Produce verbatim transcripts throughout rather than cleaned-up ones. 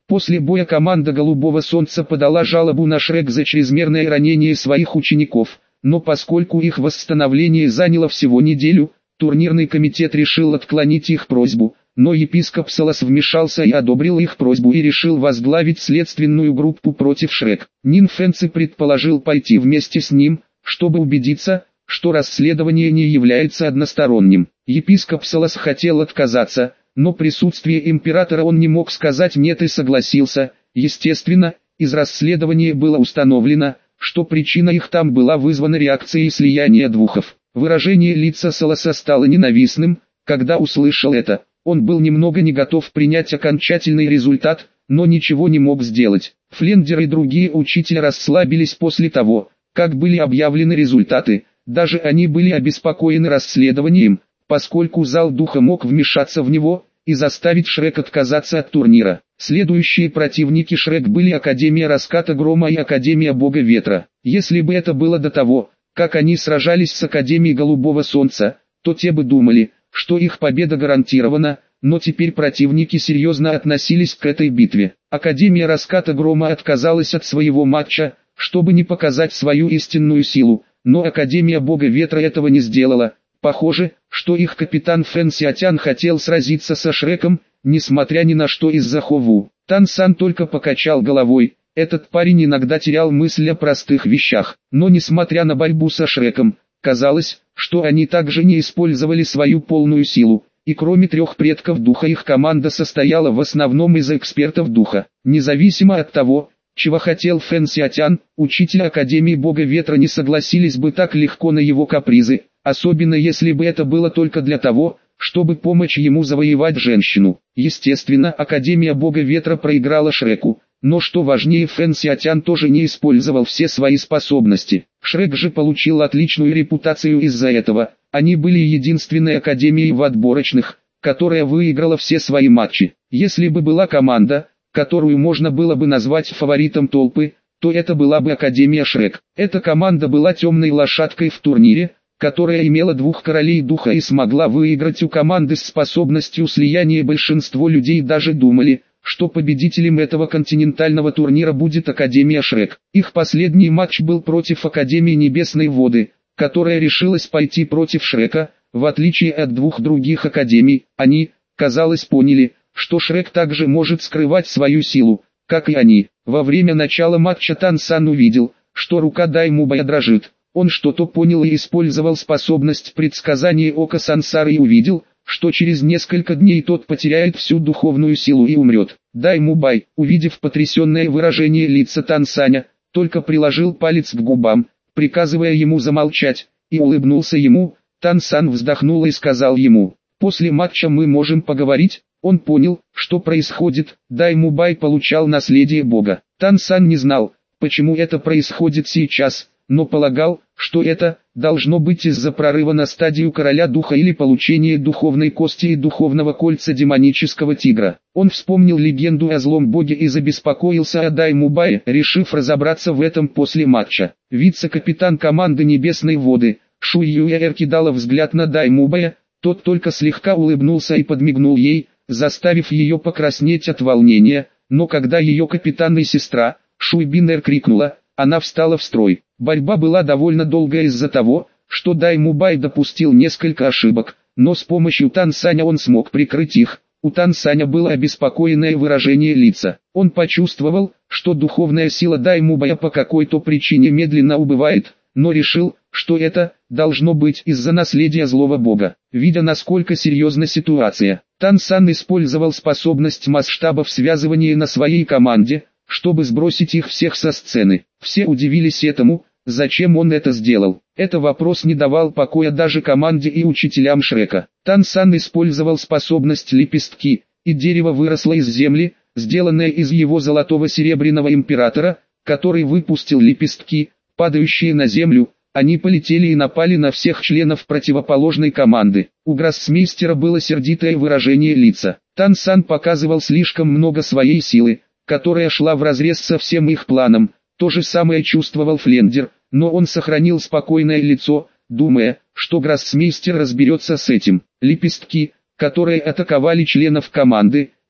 После боя команда Голубого Солнца подала жалобу на Шрек за чрезмерное ранение своих учеников, но поскольку их восстановление заняло всего неделю, турнирный комитет решил отклонить их просьбу, но епископ Салас вмешался и одобрил их просьбу и решил возглавить следственную группу против Шрек. Нин Фэнси предположил пойти вместе с ним, чтобы убедиться, что расследование не является односторонним. Епископ Салас хотел отказаться, но присутствие императора он не мог сказать нет и согласился. Естественно, из расследования было установлено, что причина их там была вызвана реакцией слияния духов. Выражение лица Саласа стало ненавистным, когда услышал это. Он был немного не готов принять окончательный результат, но ничего не мог сделать. Флендер и другие учителя расслабились после того, как были объявлены результаты. Даже они были обеспокоены расследованием, поскольку зал духа мог вмешаться в него и заставить Шрек отказаться от турнира. Следующие противники Шрек были Академия Раската Грома и Академия Бога Ветра. Если бы это было до того, как они сражались с Академией Голубого Солнца, то те бы думали, что их победа гарантирована, но теперь противники серьезно относились к этой битве. Академия Раската Грома отказалась от своего матча, чтобы не показать свою истинную силу, но Академия Бога Ветра этого не сделала. Похоже, что их капитан Фэн Сиатян хотел сразиться со Шреком, несмотря ни на что из-за Хову. Тан Сан только покачал головой. Этот парень иногда терял мысль о простых вещах, но несмотря на борьбу со Шреком, казалось, что они также не использовали свою полную силу, и кроме трех предков духа их команда состояла в основном из экспертов духа. Независимо от того, чего хотел Фэн Сиатян, учитель Академии Бога Ветра не согласились бы так легко на его капризы, особенно если бы это было только для того, чтобы помочь ему завоевать женщину. Естественно, Академия Бога Ветра проиграла Шреку, но что важнее, Фэн Сиатян тоже не использовал все свои способности. Шрек же получил отличную репутацию из-за этого. Они были единственной академией в отборочных, которая выиграла все свои матчи. Если бы была команда, которую можно было бы назвать фаворитом толпы, то это была бы Академия Шрек. Эта команда была темной лошадкой в турнире, которая имела двух королей духа и смогла выиграть у команды с способностью слияния. Большинство людей даже думали, что победителем этого континентального турнира будет Академия Шрек. Их последний матч был против Академии Небесной Воды, которая решилась пойти против Шрека. В отличие от двух других академий, они, казалось, поняли, что Шрек также может скрывать свою силу, как и они. Во время начала матча Тан Сан увидел, что рука Даймубая дрожит. Он что-то понял и использовал способность предсказания Ока Сансары и увидел, что через несколько дней тот потеряет всю духовную силу и умрет. Даймубай, увидев потрясенное выражение лица Тан Саня, только приложил палец к губам, приказывая ему замолчать, и улыбнулся ему. Тан Сан вздохнул и сказал ему: «После матча мы можем поговорить». Он понял, что происходит. Даймубай получал наследие Бога. Тан Сан не знал, почему это происходит сейчас, но полагал, что это должно быть из-за прорыва на стадию короля духа или получения духовной кости и духовного кольца демонического тигра. Он вспомнил легенду о злом боге и забеспокоился о Даймубае, решив разобраться в этом после матча. Вице-капитан команды Небесной Воды, Шуй Юэр, кидала взгляд на Даймубая, тот только слегка улыбнулся и подмигнул ей, заставив ее покраснеть от волнения, но когда ее капитан и сестра, Шуй Бинер, крикнула, она встала в строй. Борьба была довольно долгая из-за того, что Даймубай допустил несколько ошибок, но с помощью Тан Саня он смог прикрыть их. У Тан Саня было обеспокоенное выражение лица. Он почувствовал, что духовная сила Даймубая по какой-то причине медленно убывает, но решил, что это должно быть из-за наследия злого бога. Видя, насколько серьезна ситуация, Тан Сан использовал способность масштабов связывания на своей команде, чтобы сбросить их всех со сцены. Все удивились этому, зачем он это сделал. Это вопрос не давал покоя даже команде и учителям Шрека. Тан Сан использовал способность лепестки, и дерево выросло из земли, сделанное из его золотого серебряного императора, который выпустил лепестки, падающие на землю. Они полетели и напали на всех членов противоположной команды. У гроссмейстера было сердитое выражение лица. Тан Сан показывал слишком много своей силы, которая шла вразрез со всем их планом. То же самое чувствовал Флендер, но он сохранил спокойное лицо, думая, что гроссмейстер разберется с этим. Лепестки, которые атаковали членов команды,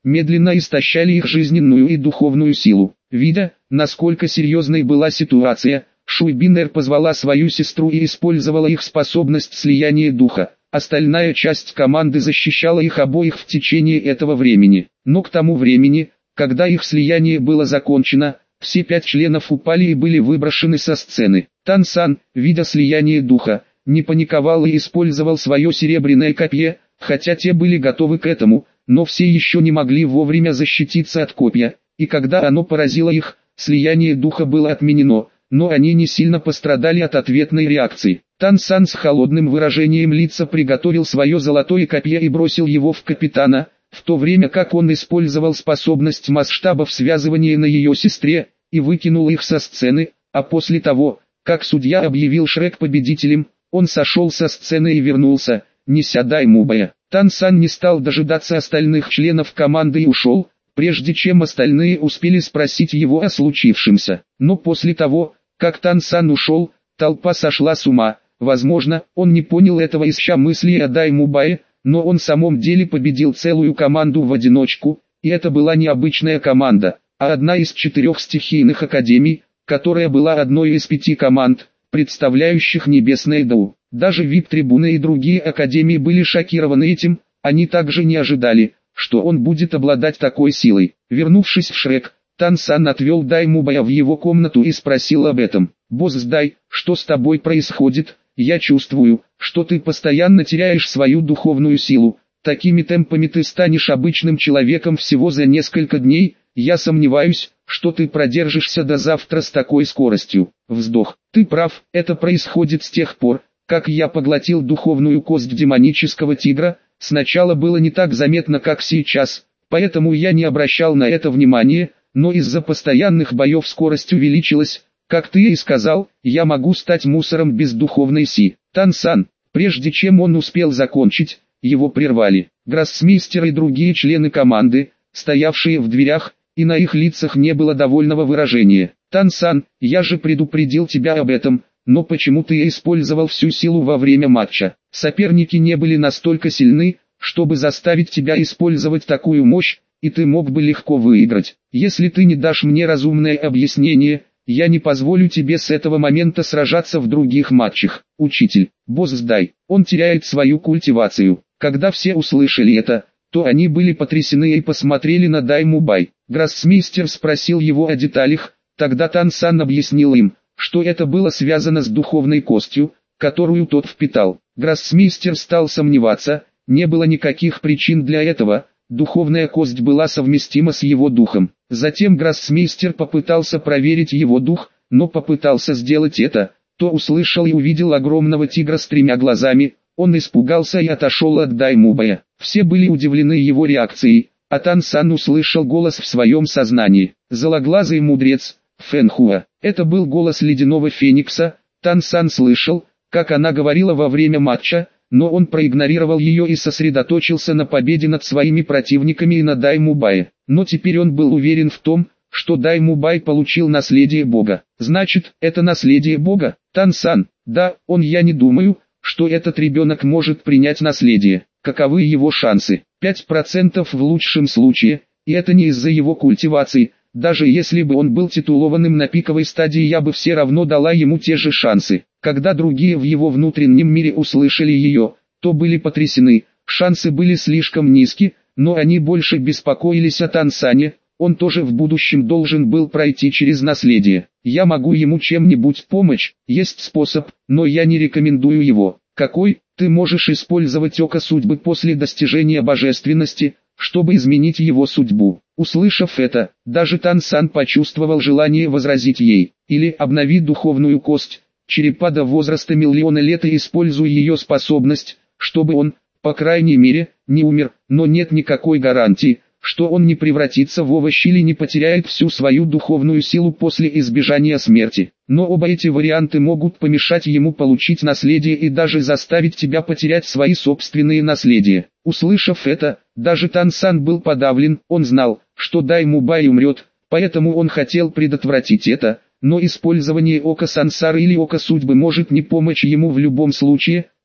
медленно истощали их жизненную и духовную силу. Видя, насколько серьезной была ситуация, Шуйбинер позвала свою сестру и использовала их способность слияния духа. Остальная часть команды защищала их обоих в течение этого времени. Но к тому времени, когда их слияние было закончено, все пять членов упали и были выброшены со сцены. Тан Сан, видя слияние духа, не паниковал и использовал свое серебряное копье, хотя те были готовы к этому, но все еще не могли вовремя защититься от копья, и когда оно поразило их, слияние духа было отменено, но они не сильно пострадали от ответной реакции. Тан Сан с холодным выражением лица приготовил свое золотое копье и бросил его в капитана, в то время как он использовал способность масштабов связывания на ее сестре, и выкинул их со сцены, а после того, как судья объявил Шрек победителем, он сошел со сцены и вернулся, неся Даймубая. Тан Сан не стал дожидаться остальных членов команды и ушел, прежде чем остальные успели спросить его о случившемся. Но после того, как Тан Сан ушел, толпа сошла с ума. Возможно, он не понял этого ища мысли о Даймубае, но он в самом деле победил целую команду в одиночку, и это была не обычная команда, а одна из четырех стихийных академий, которая была одной из пяти команд, представляющих Небесное Дау. Даже вип-трибуны и другие академии были шокированы этим, они также не ожидали, что он будет обладать такой силой. Вернувшись в Шрек, Тан Сан отвел Даймубая в его комнату и спросил об этом. «Босс Дай, что с тобой происходит? Я чувствую, что ты постоянно теряешь свою духовную силу. Такими темпами ты станешь обычным человеком всего за несколько дней. Я сомневаюсь, что ты продержишься до завтра с такой скоростью». Вздох. «Ты прав, это происходит с тех пор, как я поглотил духовную кость демонического тигра. Сначала было не так заметно, как сейчас, поэтому я не обращал на это внимания, но из-за постоянных боев скорость увеличилась. Как ты и сказал, я могу стать мусором без духовной си». Тан Сан, прежде чем он успел закончить, его прервали. Гроссмейстер и другие члены команды, стоявшие в дверях, и на их лицах не было довольного выражения. «Тан Сан, я же предупредил тебя об этом, но почему ты использовал всю силу во время матча? Соперники не были настолько сильны, чтобы заставить тебя использовать такую мощь, и ты мог бы легко выиграть. Если ты не дашь мне разумное объяснение, я не позволю тебе с этого момента сражаться в других матчах». «Учитель, босс Дай, он теряет свою культивацию». Когда все услышали это, то они были потрясены и посмотрели на Даймубай. Гроссмейстер спросил его о деталях, тогда Тан Сан объяснил им, что это было связано с духовной костью, которую тот впитал. Гроссмейстер стал сомневаться, не было никаких причин для этого, духовная кость была совместима с его духом. Затем гроссмейстер попытался проверить его дух, но попытался сделать это, то услышал и увидел огромного тигра с тремя глазами, он испугался и отошел от Даймубая. Все были удивлены его реакцией, а Тан Сан услышал голос в своем сознании. «Злоглазый мудрец, Фэнхуа». Это был голос ледяного феникса. Тан Сан слышал, как она говорила во время матча, но он проигнорировал ее и сосредоточился на победе над своими противниками и на Даймубае. Но теперь он был уверен в том, что Даймубай получил наследие Бога. «Значит, это наследие Бога?» «Тан Сан, да, он я не думаю, что этот ребенок может принять наследие. Каковы его шансы? пять процентов в лучшем случае, и это не из-за его культивации. Даже если бы он был титулованным на пиковой стадии, я бы все равно дала ему те же шансы». Когда другие в его внутреннем мире услышали ее, то были потрясены. Шансы были слишком низки, но они больше беспокоились о Тан Сане. Он тоже в будущем должен был пройти через наследие. «Я могу ему чем-нибудь помочь, есть способ, но я не рекомендую его». «Какой?» «Ты можешь использовать око судьбы после достижения божественности, чтобы изменить его судьбу». Услышав это, даже Тан Сан почувствовал желание возразить ей. «Или обнови духовную кость, черепа до возраста миллиона лет, и используй ее способность, чтобы он, по крайней мере, не умер, но нет никакой гарантии, что он не превратится в овощ или не потеряет всю свою духовную силу после избежания смерти. Но оба эти варианты могут помешать ему получить наследие и даже заставить тебя потерять свои собственные наследия». Услышав это, даже Тан Сан был подавлен. Он знал, что Даймубай умрет, поэтому он хотел предотвратить это, но использование ока сансары или ока судьбы может не помочь ему в любом случае,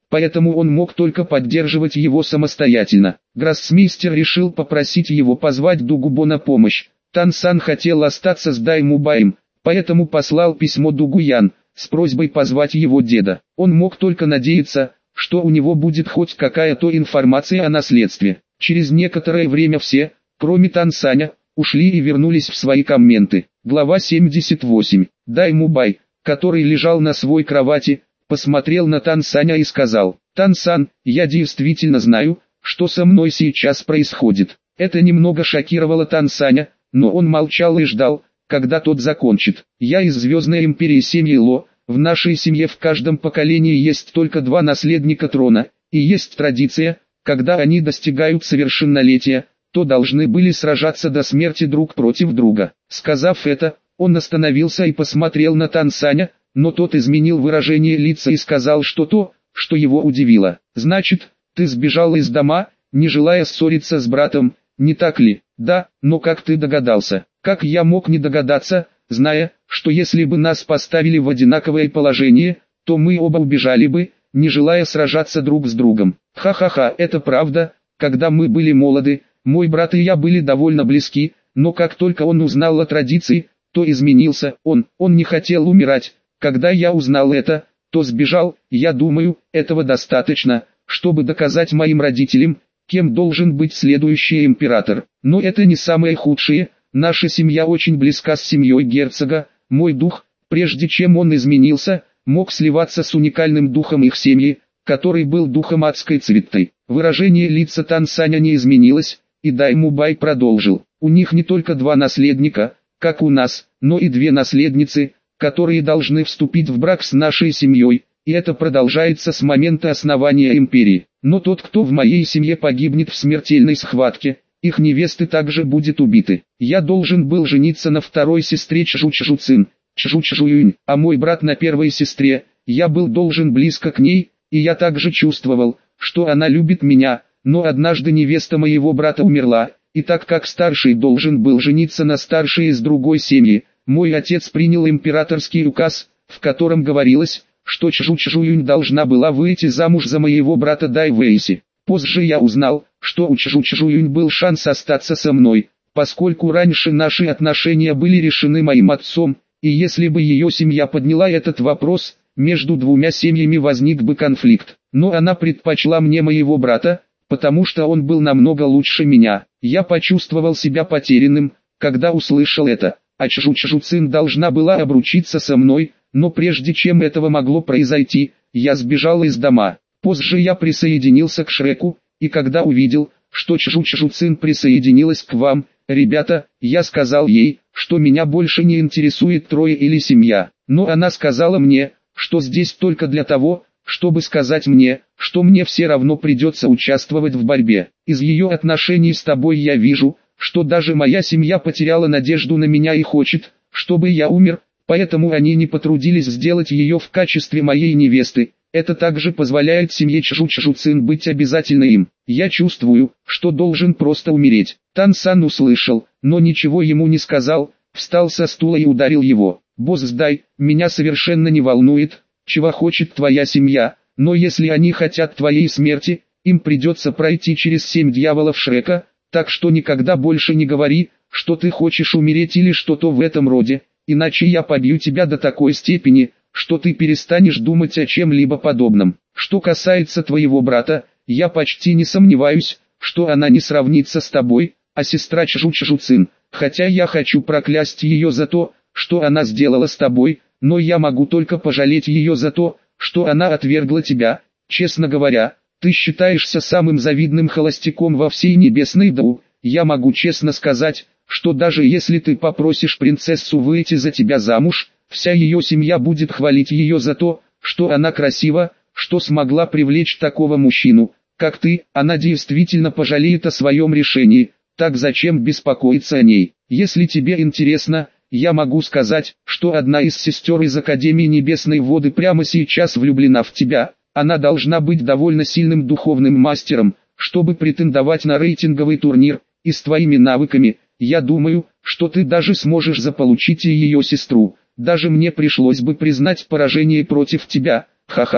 поэтому он мог только поддерживать его самостоятельно. Гроссмейстер решил попросить его позвать Дугубо на помощь. Тан Сан хотел остаться с Даймубаем, поэтому послал письмо Дугуян с просьбой позвать его деда. Он мог только надеяться, что у него будет хоть какая-то информация о наследстве. Через некоторое время все, кроме Тан Саня, ушли и вернулись в свои комменты. Глава семьдесят восемь. Даймубай, который лежал на своей кровати, посмотрел на Тан Саня и сказал: «Тан Сан, я действительно знаю, что со мной сейчас происходит». Это немного шокировало Тан Саня, но он молчал и ждал, когда тот закончит. «Я из Звездной Империи семьи Ло, в нашей семье в каждом поколении есть только два наследника трона, и есть традиция, когда они достигают совершеннолетия, то должны были сражаться до смерти друг против друга». Сказав это, он остановился и посмотрел на Тан Саня, но тот изменил выражение лица и сказал что-то, что его удивило. «Значит, ты сбежал из дома, не желая ссориться с братом, не так ли?» «Да, но как ты догадался?» «Как я мог не догадаться, зная, что если бы нас поставили в одинаковое положение, то мы оба убежали бы, не желая сражаться друг с другом?» «Ха-ха-ха, это правда, когда мы были молоды, мой брат и я были довольно близки, но как только он узнал о традиции, то изменился. Он, он не хотел умирать. Когда я узнал это, то сбежал. Я думаю, этого достаточно, чтобы доказать моим родителям, кем должен быть следующий император. Но это не самое худшее. Наша семья очень близка с семьей герцога. Мой дух, прежде чем он изменился, мог сливаться с уникальным духом их семьи, который был духом адской цветы». Выражение лица Тан Саня не изменилось, и Даймубай продолжил: «У них не только два наследника, как у нас, но и две наследницы, которые должны вступить в брак с нашей семьей, и это продолжается с момента основания империи. Но тот, кто в моей семье погибнет в смертельной схватке, их невесты также будут убиты. Я должен был жениться на второй сестре Чжу-Чжу-Цин, Чжу-Чжу-Юнь, а мой брат на первой сестре. Я был должен близко к ней, и я также чувствовал, что она любит меня, но однажды невеста моего брата умерла, и так как старший должен был жениться на старшей из другой семьи, мой отец принял императорский указ, в котором говорилось, что Чжу-Чжу-Юнь должна была выйти замуж за моего брата Дай Вэйси. Позже я узнал, что у Чжу-Чжу-Юнь был шанс остаться со мной, поскольку раньше наши отношения были решены моим отцом, и если бы ее семья подняла этот вопрос, между двумя семьями возник бы конфликт. Но она предпочла мне моего брата, потому что он был намного лучше меня. Я почувствовал себя потерянным, когда услышал это, а Чжу-Чжу-Цин должна была обручиться со мной, но прежде чем этого могло произойти, я сбежал из дома. Позже я присоединился к Шреку, и когда увидел, что Чжу-Чжу-Цин присоединилась к вам, ребята, я сказал ей, что меня больше не интересует трое или семья, но она сказала мне, что здесь только для того, чтобы сказать мне, что мне все равно придется участвовать в борьбе. Из ее отношений с тобой я вижу, что даже моя семья потеряла надежду на меня и хочет, чтобы я умер, поэтому они не потрудились сделать ее в качестве моей невесты. Это также позволяет семье Чжу-Чжу-Цин быть обязательно им. Я чувствую, что должен просто умереть». Тан Сан услышал, но ничего ему не сказал, встал со стула и ударил его. «Босс Дай, меня совершенно не волнует, чего хочет твоя семья, но если они хотят твоей смерти, им придется пройти через семь дьяволов Шрека, так что никогда больше не говори, что ты хочешь умереть или что-то в этом роде, иначе я побью тебя до такой степени, что ты перестанешь думать о чем-либо подобном. Что касается твоего брата, я почти не сомневаюсь, что она не сравнится с тобой, а сестра Чжу-Чжу-Цин, хотя я хочу проклясть ее за то, что она сделала с тобой, но я могу только пожалеть ее за то, что она отвергла тебя. Честно говоря, ты считаешься самым завидным холостяком во всей небесной Дау. Я могу честно сказать, что даже если ты попросишь принцессу выйти за тебя замуж, вся ее семья будет хвалить ее за то, что она красива, что смогла привлечь такого мужчину, как ты. Она действительно пожалеет о своем решении, так зачем беспокоиться о ней? Если тебе интересно, я могу сказать, что одна из сестер из Академии Небесной Воды прямо сейчас влюблена в тебя. Она должна быть довольно сильным духовным мастером, чтобы претендовать на рейтинговый турнир, и с твоими навыками, я думаю, что ты даже сможешь заполучить и ее сестру. Даже мне пришлось бы признать поражение против тебя. Ха-ха-ха.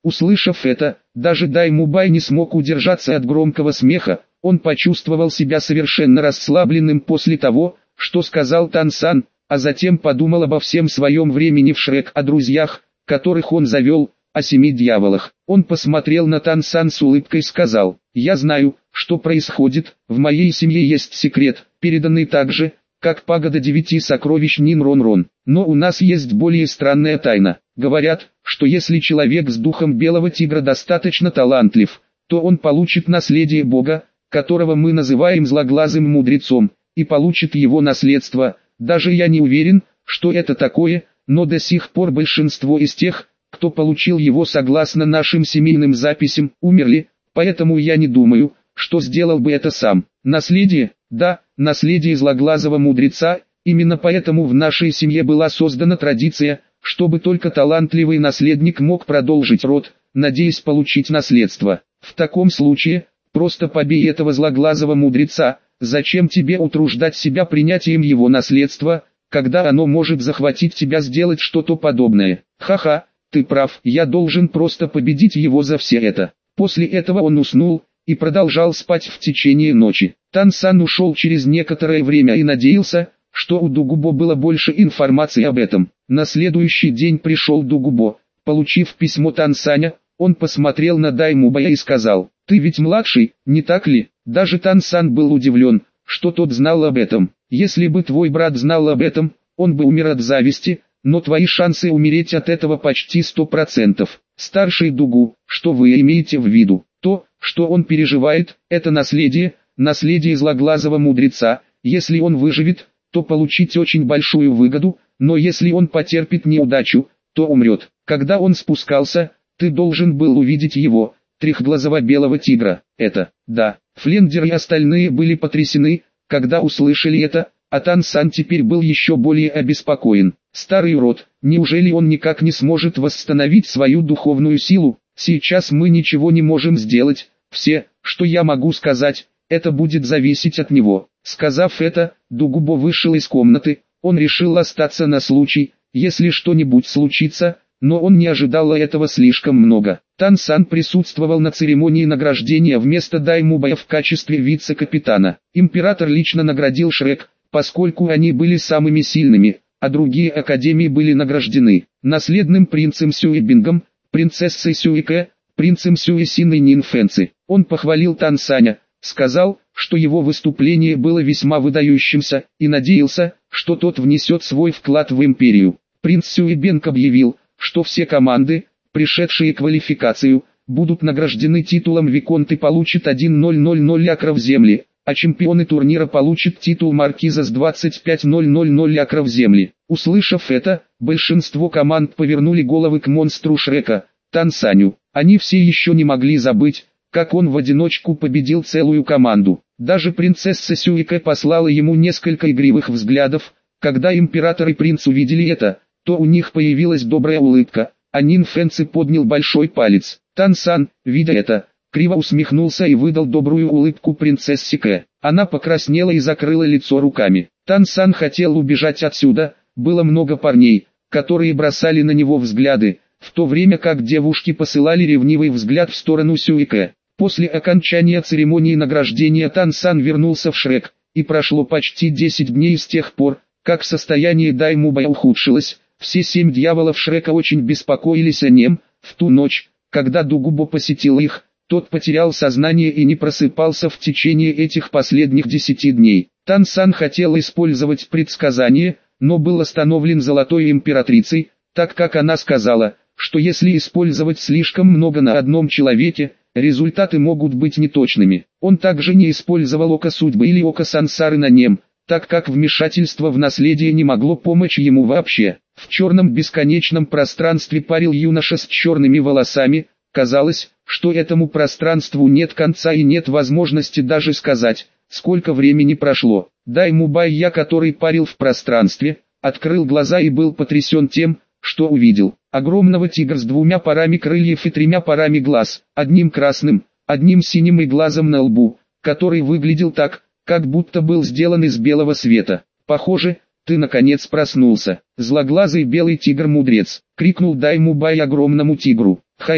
Услышав это, даже Даймубай не смог удержаться от громкого смеха, он почувствовал себя совершенно расслабленным после того, что сказал Тансан, а затем подумал обо всем своем времени в Шрек, о друзьях, которых он завел, о семи дьяволах. Он посмотрел на Тансан с улыбкой и сказал: «Я знаю, что происходит, в моей семье есть секрет, переданный так же, как пагода девяти сокровищ Нин-Рон-Рон. Но у нас есть более странная тайна. Говорят, что если человек с духом белого тигра достаточно талантлив, то он получит наследие Бога, которого мы называем злоглазым мудрецом, и получит его наследство. Даже я не уверен, что это такое, но до сих пор большинство из тех, кто получил его согласно нашим семейным записям, умерли, поэтому я не думаю, что сделал бы это сам. Наследие, да, наследие злоглазого мудреца, именно поэтому в нашей семье была создана традиция, чтобы только талантливый наследник мог продолжить род, надеясь получить наследство. В таком случае, просто побей этого злоглазого мудреца, зачем тебе утруждать себя принятием его наследства, когда оно может захватить тебя сделать что-то подобное. Ха-ха, ты прав, я должен просто победить его за все это. После этого он уснул и продолжал спать в течение ночи. Тансан ушел через некоторое время и надеялся, что у Дугубо было больше информации об этом. На следующий день пришел Дугубо. Получив письмо Тансаня, он посмотрел на Даймубая и сказал: «Ты ведь младший, не так ли?» Даже Тансан был удивлен, что тот знал об этом. «Если бы твой брат знал об этом, он бы умер от зависти, но твои шансы умереть от этого почти сто процентов. Старший Дугу, что вы имеете в виду? То, что он переживает, это наследие, наследие злоглазого мудреца. Если он выживет, то получить очень большую выгоду, но если он потерпит неудачу, то умрет. Когда он спускался, ты должен был увидеть его, трехглазого белого тигра. Это, да». Флендер и остальные были потрясены, когда услышали это, а Тансан теперь был еще более обеспокоен. Старый урод, неужели он никак не сможет восстановить свою духовную силу? Сейчас мы ничего не можем сделать, все, что я могу сказать, это будет зависеть от него. Сказав это, Дугубо вышел из комнаты, он решил остаться на случай, если что-нибудь случится, но он не ожидал этого слишком много. Тансан присутствовал на церемонии награждения вместо Даймубая в качестве вице-капитана. Император лично наградил Шрек, поскольку они были самыми сильными, а другие академии были награждены. Наследным принцем Сюэбингом, принцессой Сюэке, принцем Сюэсин и Нинфэнци. Он похвалил Тансаня, сказал, что его выступление было весьма выдающимся, и надеялся, что тот внесет свой вклад в империю. Принц Сюэбинг объявил, что все команды, пришедшие квалификацию, будут награждены титулом Виконт и получат тысяча акров земли, а чемпионы турнира получат титул Маркиза с двадцать пять тысяч акров земли. Услышав это, большинство команд повернули головы к монстру Шрека, Тансаню. Они все еще не могли забыть, как он в одиночку победил целую команду. Даже принцесса Сюэке послала ему несколько игривых взглядов. Когда император и принц увидели это, то у них появилась добрая улыбка, а Нинфэнци поднял большой палец. Тансан, видя это, криво усмехнулся и выдал добрую улыбку принцессе Кэ. Она покраснела и закрыла лицо руками. Тансан хотел убежать отсюда, было много парней, которые бросали на него взгляды, в то время как девушки посылали ревнивый взгляд в сторону Сюэке. После окончания церемонии награждения Тансан вернулся в Шрек, и прошло почти десять дней с тех пор, как состояние Даймубая ухудшилось. Все семь дьяволов Шрека очень беспокоились о нем. В ту ночь, когда Дугубо посетил их, тот потерял сознание и не просыпался в течение этих последних десяти дней. Тансан хотел использовать предсказание, но был остановлен Золотой Императрицей, так как она сказала, что если использовать слишком много на одном человеке, результаты могут быть неточными. Он также не использовал Око Судьбы или Око Сансары на нем, так как вмешательство в наследие не могло помочь ему вообще. В черном бесконечном пространстве парил юноша с черными волосами. Казалось, что этому пространству нет конца и нет возможности даже сказать, сколько времени прошло. Даймубай, который парил в пространстве, открыл глаза и был потрясен тем, что увидел. Огромного тигра с двумя парами крыльев и тремя парами глаз, одним красным, одним синим и глазом на лбу, который выглядел так, как будто был сделан из белого света. «Похоже, ты наконец проснулся, злоглазый белый тигр-мудрец», — крикнул Даймубай огромному тигру. «Хаэм,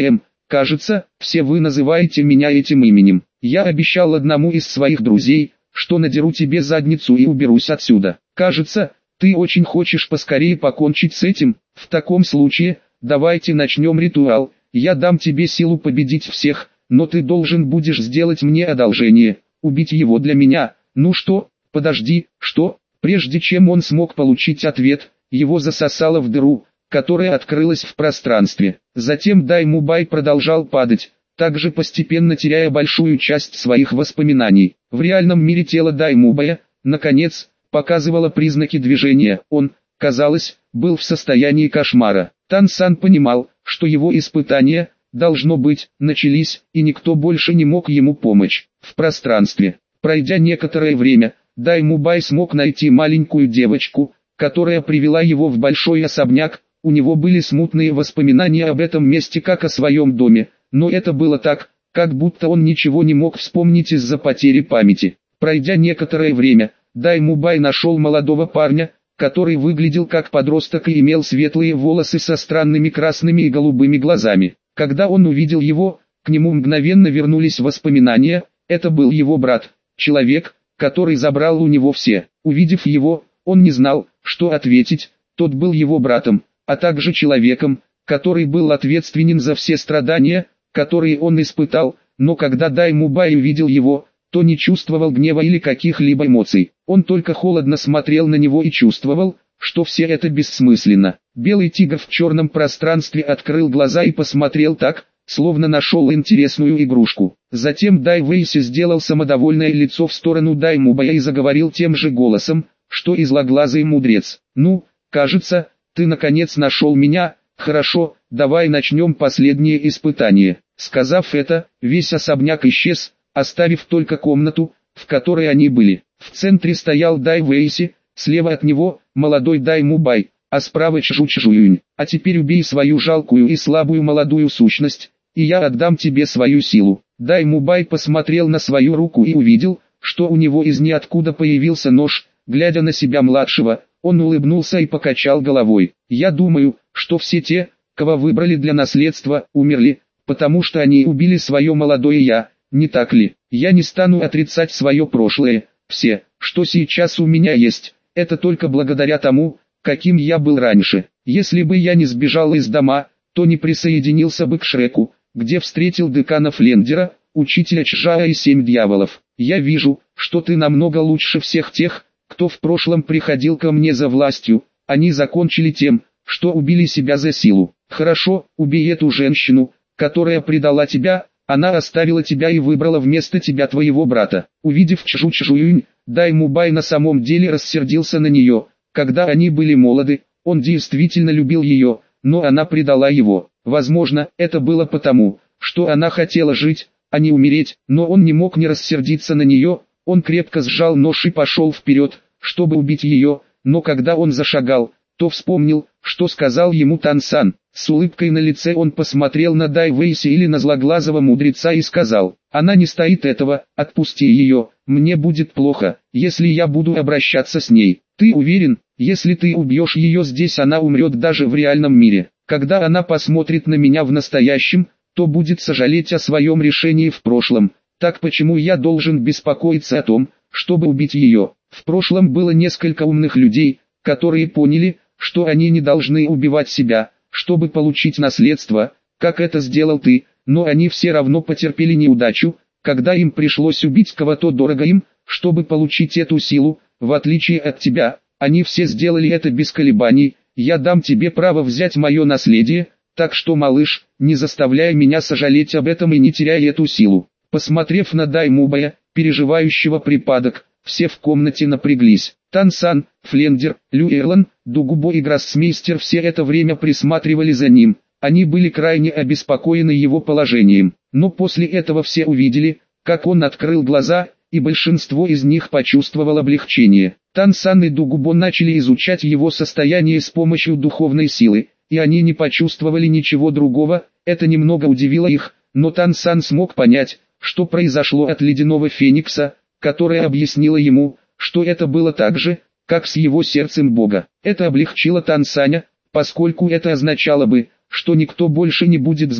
Кажется, все вы называете меня этим именем. Я обещал одному из своих друзей, что надеру тебе задницу и уберусь отсюда. Кажется, ты очень хочешь поскорее покончить с этим. В таком случае, давайте начнем ритуал. Я дам тебе силу победить всех, но ты должен будешь сделать мне одолжение, убить его для меня. Ну что, подожди, что? Прежде чем он смог получить ответ, его засосало в дыру, которая открылась в пространстве. Затем Дайму-бай продолжал падать, также постепенно теряя большую часть своих воспоминаний. В реальном мире тело Дайму-бая, наконец, показывало признаки движения. Он, казалось, был в состоянии кошмара. Тан-сан понимал, что его испытания, должно быть, начались, и никто больше не мог ему помочь. В пространстве, пройдя некоторое время, Дайму-бай смог найти маленькую девочку, которая привела его в большой особняк. У него были смутные воспоминания об этом месте как о своем доме, но это было так, как будто он ничего не мог вспомнить из-за потери памяти. Пройдя некоторое время, Дайму-бай нашел молодого парня, который выглядел как подросток и имел светлые волосы со странными красными и голубыми глазами. Когда он увидел его, к нему мгновенно вернулись воспоминания. Это был его брат, человек, который забрал у него все. Увидев его, он не знал, что ответить. Тот был его братом, а также человеком, который был ответственен за все страдания, которые он испытал, но когда Дайму-бай увидел его, то не чувствовал гнева или каких-либо эмоций. Он только холодно смотрел на него и чувствовал, что все это бессмысленно. Белый тигр в черном пространстве открыл глаза и посмотрел так, словно нашел интересную игрушку. Затем Дай Вэйси сделал самодовольное лицо в сторону Дайму-бая и заговорил тем же голосом, что и злоглазый мудрец. «Ну, кажется, ты наконец нашел меня, хорошо, давай начнем последнее испытание». Сказав это, весь особняк исчез, оставив только комнату, в которой они были. В центре стоял Дай Вэйси, слева от него – молодой Дайму-бай, а справа Чжу-Чжуюнь. «А теперь убей свою жалкую и слабую молодую сущность, и я отдам тебе свою силу». Дайму-бай посмотрел на свою руку и увидел, что у него из ниоткуда появился нож. Глядя на себя младшего, он улыбнулся и покачал головой. «Я думаю, что все те, кого выбрали для наследства, умерли, потому что они убили свое молодое я, не так ли? Я не стану отрицать свое прошлое. Все, что сейчас у меня есть, это только благодаря тому, каким я был раньше. Если бы я не сбежал из дома, то не присоединился бы к Шреку, где встретил декана Флендера, учителя Чжая и семь дьяволов. Я вижу, что ты намного лучше всех тех, кто в прошлом приходил ко мне за властью. Они закончили тем, что убили себя за силу. Хорошо, убей эту женщину, которая предала тебя. Она оставила тебя и выбрала вместо тебя твоего брата». Увидев Чжу-Чжуюнь, Дайму-бай на самом деле рассердился на нее. Когда они были молоды, он действительно любил ее, но она предала его. Возможно, это было потому, что она хотела жить, а не умереть, но он не мог не рассердиться на нее. Он крепко сжал нож и пошел вперед, чтобы убить ее, но когда он зашагал, то вспомнил, что сказал ему Тан-сан. С улыбкой на лице он посмотрел на Дай Вэйси или на злоглазого мудреца и сказал: «Она не стоит этого, отпусти ее, мне будет плохо, если я буду обращаться с ней. Ты уверен, если ты убьешь ее здесь, она умрет даже в реальном мире. Когда она посмотрит на меня в настоящем, то будет сожалеть о своем решении в прошлом. Так почему я должен беспокоиться о том, чтобы убить ее?» В прошлом было несколько умных людей, которые поняли, что они не должны убивать себя, чтобы получить наследство, как это сделал ты, но они все равно потерпели неудачу, когда им пришлось убить кого-то дорого им, чтобы получить эту силу. В отличие от тебя, они все сделали это без колебаний. Я дам тебе право взять мое наследие, так что, малыш, не заставляй меня сожалеть об этом и не теряй эту силу». Посмотрев на Дайму-бая, переживающего припадок, все в комнате напряглись. Тан-сан, Флендер, Лю Эрлан, Дугубо и Гроссмейстер все это время присматривали за ним. Они были крайне обеспокоены его положением. Но после этого все увидели, как он открыл глаза, и большинство из них почувствовало облегчение. Тан-сан и Дугубо начали изучать его состояние с помощью духовной силы, и они не почувствовали ничего другого. Это немного удивило их, но Тан-сан смог понять, что произошло от ледяного феникса, которая объяснила ему, что это было так же, как с его сердцем Бога. Это облегчило Тан-саня, поскольку это означало бы, что никто больше не будет знать,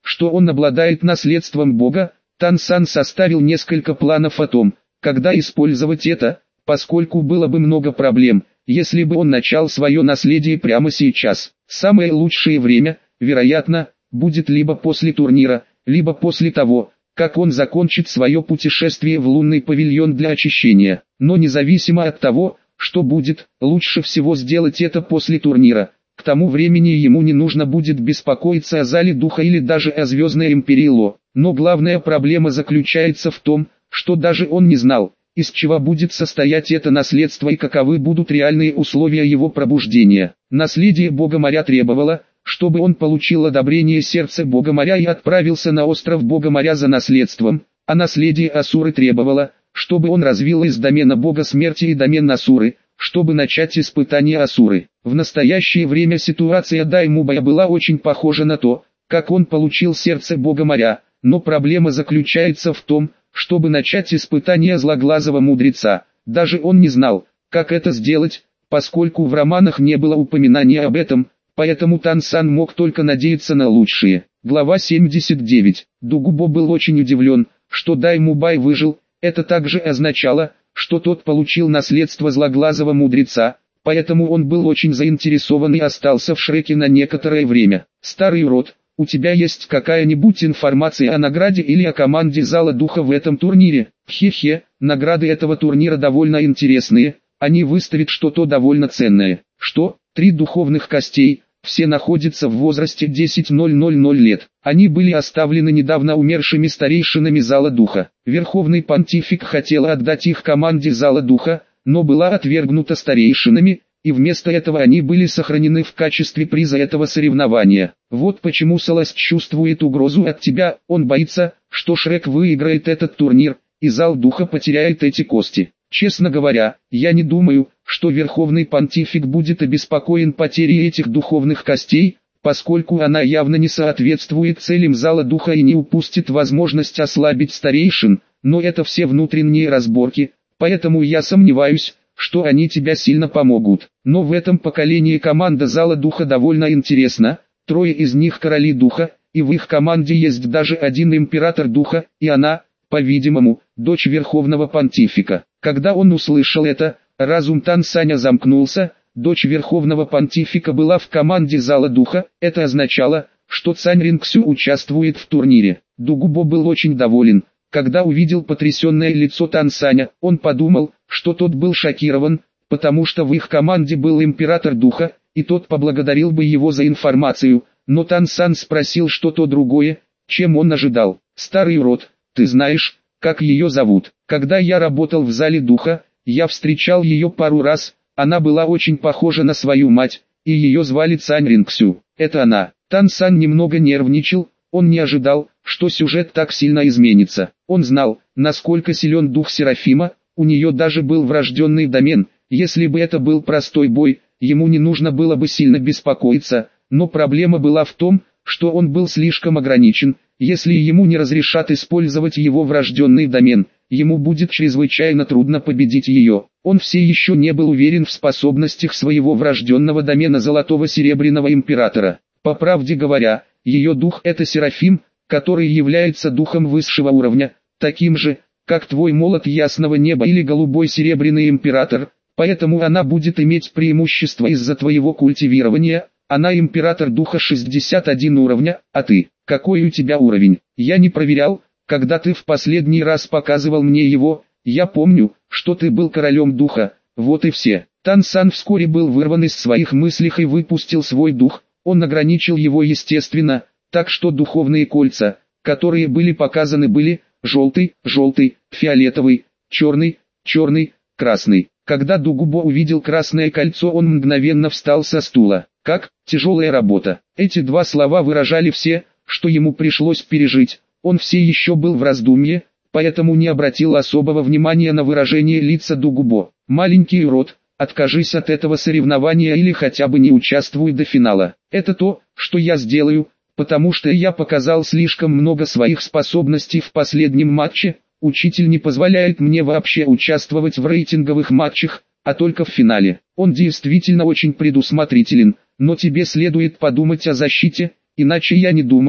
что он обладает наследством Бога, Тан Сан составил несколько планов о том, когда использовать это, поскольку было бы много проблем, если бы он начал свое наследие прямо сейчас. Самое лучшее время, вероятно, будет либо после турнира, либо после того, как он закончит свое путешествие в лунный павильон для очищения. Но независимо от того, что будет, лучше всего сделать это после турнира. К тому времени ему не нужно будет беспокоиться о зале духа или даже о звездной империи Ло. Но главная проблема заключается в том, что даже он не знал, из чего будет состоять это наследство и каковы будут реальные условия его пробуждения. Наследие Бога моря требовало, чтобы он получил одобрение сердца Бога моря и отправился на остров Бога моря за наследством, а наследие Асуры требовало, чтобы он развил из домена Бога смерти и домен Асуры, чтобы начать испытание Асуры. В настоящее время ситуация Даймубая была очень похожа на то, как он получил сердце Бога моря, но проблема заключается в том, чтобы начать испытание злоглазого мудреца. Даже он не знал, как это сделать, поскольку в романах не было упоминания об этом, поэтому Тан Сан мог только надеяться на лучшее. Глава семьдесят девять. Дугубо был очень удивлен, что Даймубай выжил. Это также означало, что тот получил наследство злоглазого мудреца, поэтому он был очень заинтересован и остался в Шреке на некоторое время. Старый урод, у тебя есть какая-нибудь информация о награде или о команде зала духа в этом турнире? Хе-хе, награды этого турнира довольно интересные, они выставят что-то довольно ценное. Что? Три духовных костей, все находятся в возрасте десять ноль лет. Они были оставлены недавно умершими старейшинами зала духа. Верховный понтифик хотел отдать их команде зала духа, но была отвергнута старейшинами, и вместо этого они были сохранены в качестве приза этого соревнования. Вот почему Солост чувствует угрозу от тебя, он боится, что Шрек выиграет этот турнир, и зал духа потеряет эти кости. Честно говоря, я не думаю, что Верховный Понтифик будет обеспокоен потерей этих духовных костей, поскольку она явно не соответствует целям зала духа и не упустит возможность ослабить старейшин, но это все внутренние разборки, поэтому я сомневаюсь, что они тебя сильно помогут. Но в этом поколении команда зала духа довольно интересна, трое из них короли духа, и в их команде есть даже один император духа, и она, по-видимому, дочь Верховного Понтифика. Когда он услышал это, разум Тан Саня замкнулся. Дочь Верховного Понтифика была в команде зала духа, это означало, что Цань Рингсю участвует в турнире. Дугубо был очень доволен. Когда увидел потрясенное лицо Тан Саня, он подумал, что тот был шокирован, потому что в их команде был император духа, и тот поблагодарил бы его за информацию, но Тан Сан спросил что-то другое, чем он ожидал. «Старый урод, ты знаешь, как ее зовут?» Когда я работал в зале духа, я встречал ее пару раз, она была очень похожа на свою мать, и ее звали Цань Рингсю. Это она. Тан Сан немного нервничал, он не ожидал, что сюжет так сильно изменится. Он знал, насколько силен дух Серафима, у нее даже был врожденный домен. Если бы это был простой бой, ему не нужно было бы сильно беспокоиться, но проблема была в том, что он был слишком ограничен. Если ему не разрешат использовать его врожденный домен, ему будет чрезвычайно трудно победить ее. Он все еще не был уверен в способностях своего врожденного домена Золотого Серебряного Императора. По правде говоря, ее дух это Серафим, который является духом высшего уровня, таким же, как твой молот Ясного Неба или Голубой Серебряный Император, поэтому она будет иметь преимущество из-за твоего культивирования. Она император духа шестьдесят один уровня, а ты, какой у тебя уровень? Я не проверял, когда ты в последний раз показывал мне его, я помню, что ты был королем духа, вот и все. Тан Сан вскоре был вырван из своих мыслей и выпустил свой дух, он ограничил его естественно, так что духовные кольца, которые были показаны были, желтый, желтый, фиолетовый, черный, черный, красный. Когда Дугубо увидел красное кольцо, он мгновенно встал со стула. Как тяжелая работа. Эти два слова выражали все, что ему пришлось пережить. Он все еще был в раздумье, поэтому не обратил особого внимания на выражение лица Дугубо. Маленький урод, откажись от этого соревнования или хотя бы не участвуй до финала. Это то, что я сделаю, потому что я показал слишком много своих способностей в последнем матче. Учитель не позволяет мне вообще участвовать в рейтинговых матчах, а только в финале. Он действительно очень предусмотрителен, но тебе следует подумать о защите, иначе я не думаю,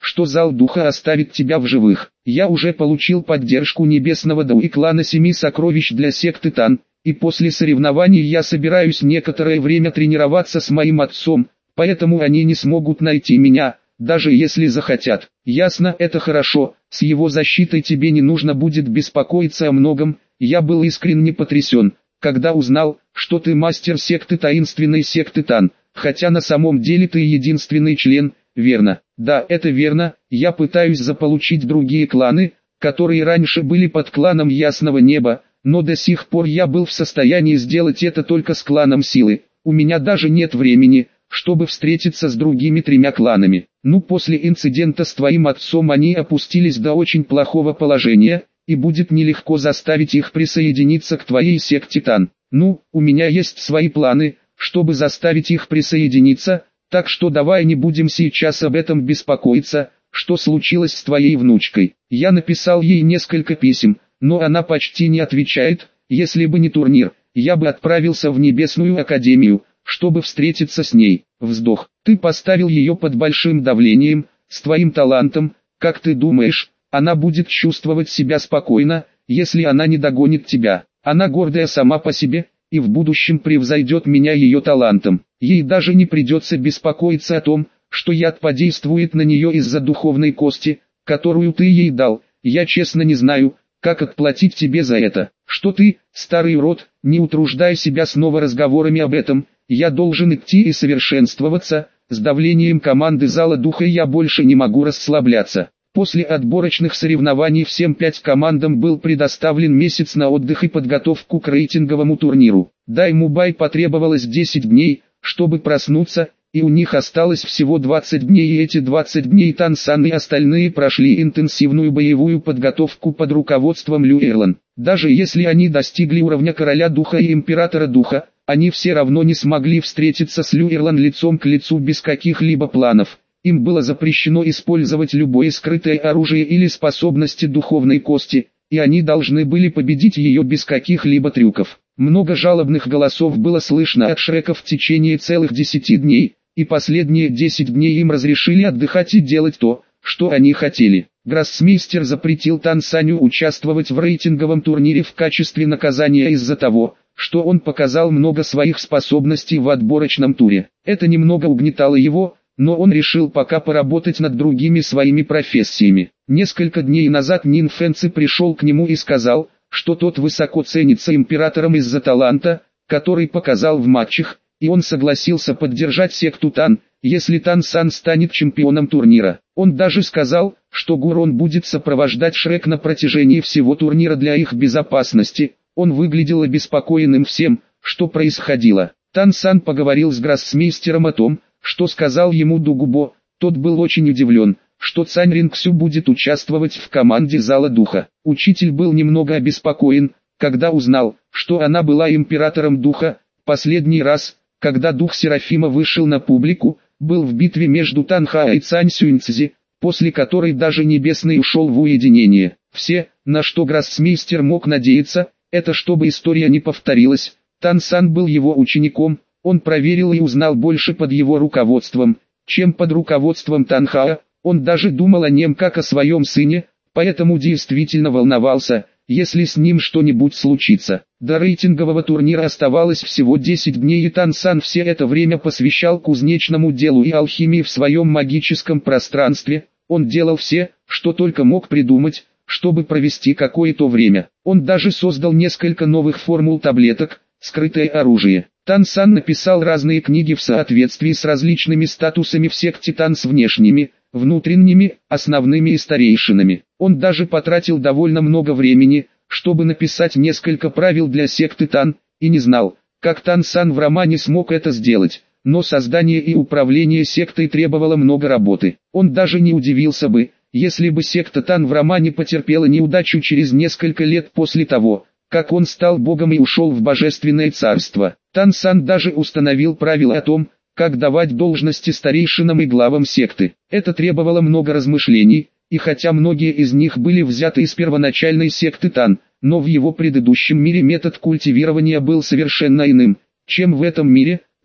что зал духа оставит тебя в живых. Я уже получил поддержку Небесного Дау и клана Семи Сокровищ для секты Тан, и после соревнований я собираюсь некоторое время тренироваться с моим отцом, поэтому они не смогут найти меня, даже если захотят. Ясно, это хорошо, с его защитой тебе не нужно будет беспокоиться о многом. Я был искренне потрясен, когда узнал, что ты мастер секты таинственной секты Тан, хотя на самом деле ты единственный член, верно? Да, это верно, я пытаюсь заполучить другие кланы, которые раньше были под кланом Ясного Неба, но до сих пор я был в состоянии сделать это только с кланом Силы. У меня даже нет времени, чтобы встретиться с другими тремя кланами. Ну, после инцидента с твоим отцом они опустились до очень плохого положения, и будет нелегко заставить их присоединиться к твоей секте Тан. Ну, у меня есть свои планы, чтобы заставить их присоединиться, так что давай не будем сейчас об этом беспокоиться. Что случилось с твоей внучкой? Я написал ей несколько писем, но она почти не отвечает. Если бы не турнир, я бы отправился в Небесную Академию, чтобы встретиться с ней. Вздох. Ты поставил ее под большим давлением, с твоим талантом. Как ты думаешь, она будет чувствовать себя спокойно, если она не догонит тебя? Она гордая сама по себе, и в будущем превзойдет меня ее талантом. Ей даже не придется беспокоиться о том, что яд подействует на нее из-за духовной кости, которую ты ей дал. Я честно не знаю, как отплатить тебе за это. Что ты, старый урод, не утруждай себя снова разговорами об этом. Я должен идти и совершенствоваться. С давлением команды зала духа я больше не могу расслабляться. После отборочных соревнований всем пять командам был предоставлен месяц на отдых и подготовку к рейтинговому турниру. Даймубай потребовалось десять дней, чтобы проснуться, и у них осталось всего двадцать дней, и эти двадцать дней Тан Сан и остальные прошли интенсивную боевую подготовку под руководством Лю Эрлан. Даже если они достигли уровня Короля Духа и Императора Духа, они все равно не смогли встретиться с Лю Эрлан лицом к лицу без каких-либо планов. Им было запрещено использовать любое скрытое оружие или способности духовной кости, и они должны были победить ее без каких-либо трюков. Много жалобных голосов было слышно от Шрека в течение целых десяти дней, и последние десять дней им разрешили отдыхать и делать то, что они хотели. Гроссмейстер запретил Тан Саню участвовать в рейтинговом турнире в качестве наказания из-за того, что он показал много своих способностей в отборочном туре. Это немного угнетало его, но он решил пока поработать над другими своими профессиями. Несколько дней назад Нин Фэнци пришел к нему и сказал, что тот высоко ценится императором из-за таланта, который показал в матчах, и он согласился поддержать секту Тан, если Тан Сан станет чемпионом турнира. Он даже сказал, что Гурон будет сопровождать Шрек на протяжении всего турнира для их безопасности. Он выглядел обеспокоенным всем, что происходило. Тан Сан поговорил с гроссмейстером о том, что сказал ему Дугубо. Тот был очень удивлен, что Цань Рингсю будет участвовать в команде Зала Духа. Учитель был немного обеспокоен, когда узнал, что она была императором Духа. Последний раз, когда Дух Серафима вышел на публику, был в битве между Танха и Цань Сюньцзи, после которой даже Небесный ушел в уединение. Все, на что гроссмейстер мог надеяться, это чтобы история не повторилась. Тан Сан был его учеником, он проверил и узнал больше под его руководством, чем под руководством Танхаа. Он даже думал о нем как о своем сыне, поэтому действительно волновался, если с ним что-нибудь случится. До рейтингового турнира оставалось всего десять дней, и Тан Сан все это время посвящал кузнечному делу и алхимии в своем магическом пространстве. Он делал все, что только мог придумать, чтобы провести какое-то время. Он даже создал несколько новых формул таблеток, скрытое оружие. Тан Сан написал разные книги в соответствии с различными статусами в секте Тан с внешними, внутренними, основными и старейшинами. Он даже потратил довольно много времени, чтобы написать несколько правил для секты Тан, и не знал, как Тан Сан в романе смог это сделать. Но создание и управление сектой требовало много работы. Он даже не удивился бы, если бы секта Тан в романе потерпела неудачу через несколько лет после того, как он стал богом и ушел в божественное царство. Тан Сан даже установил правила о том, как давать должности старейшинам и главам секты. Это требовало много размышлений, и хотя многие из них были взяты из первоначальной секты Тан, но в его предыдущем мире метод культивирования был совершенно иным, чем в этом мире,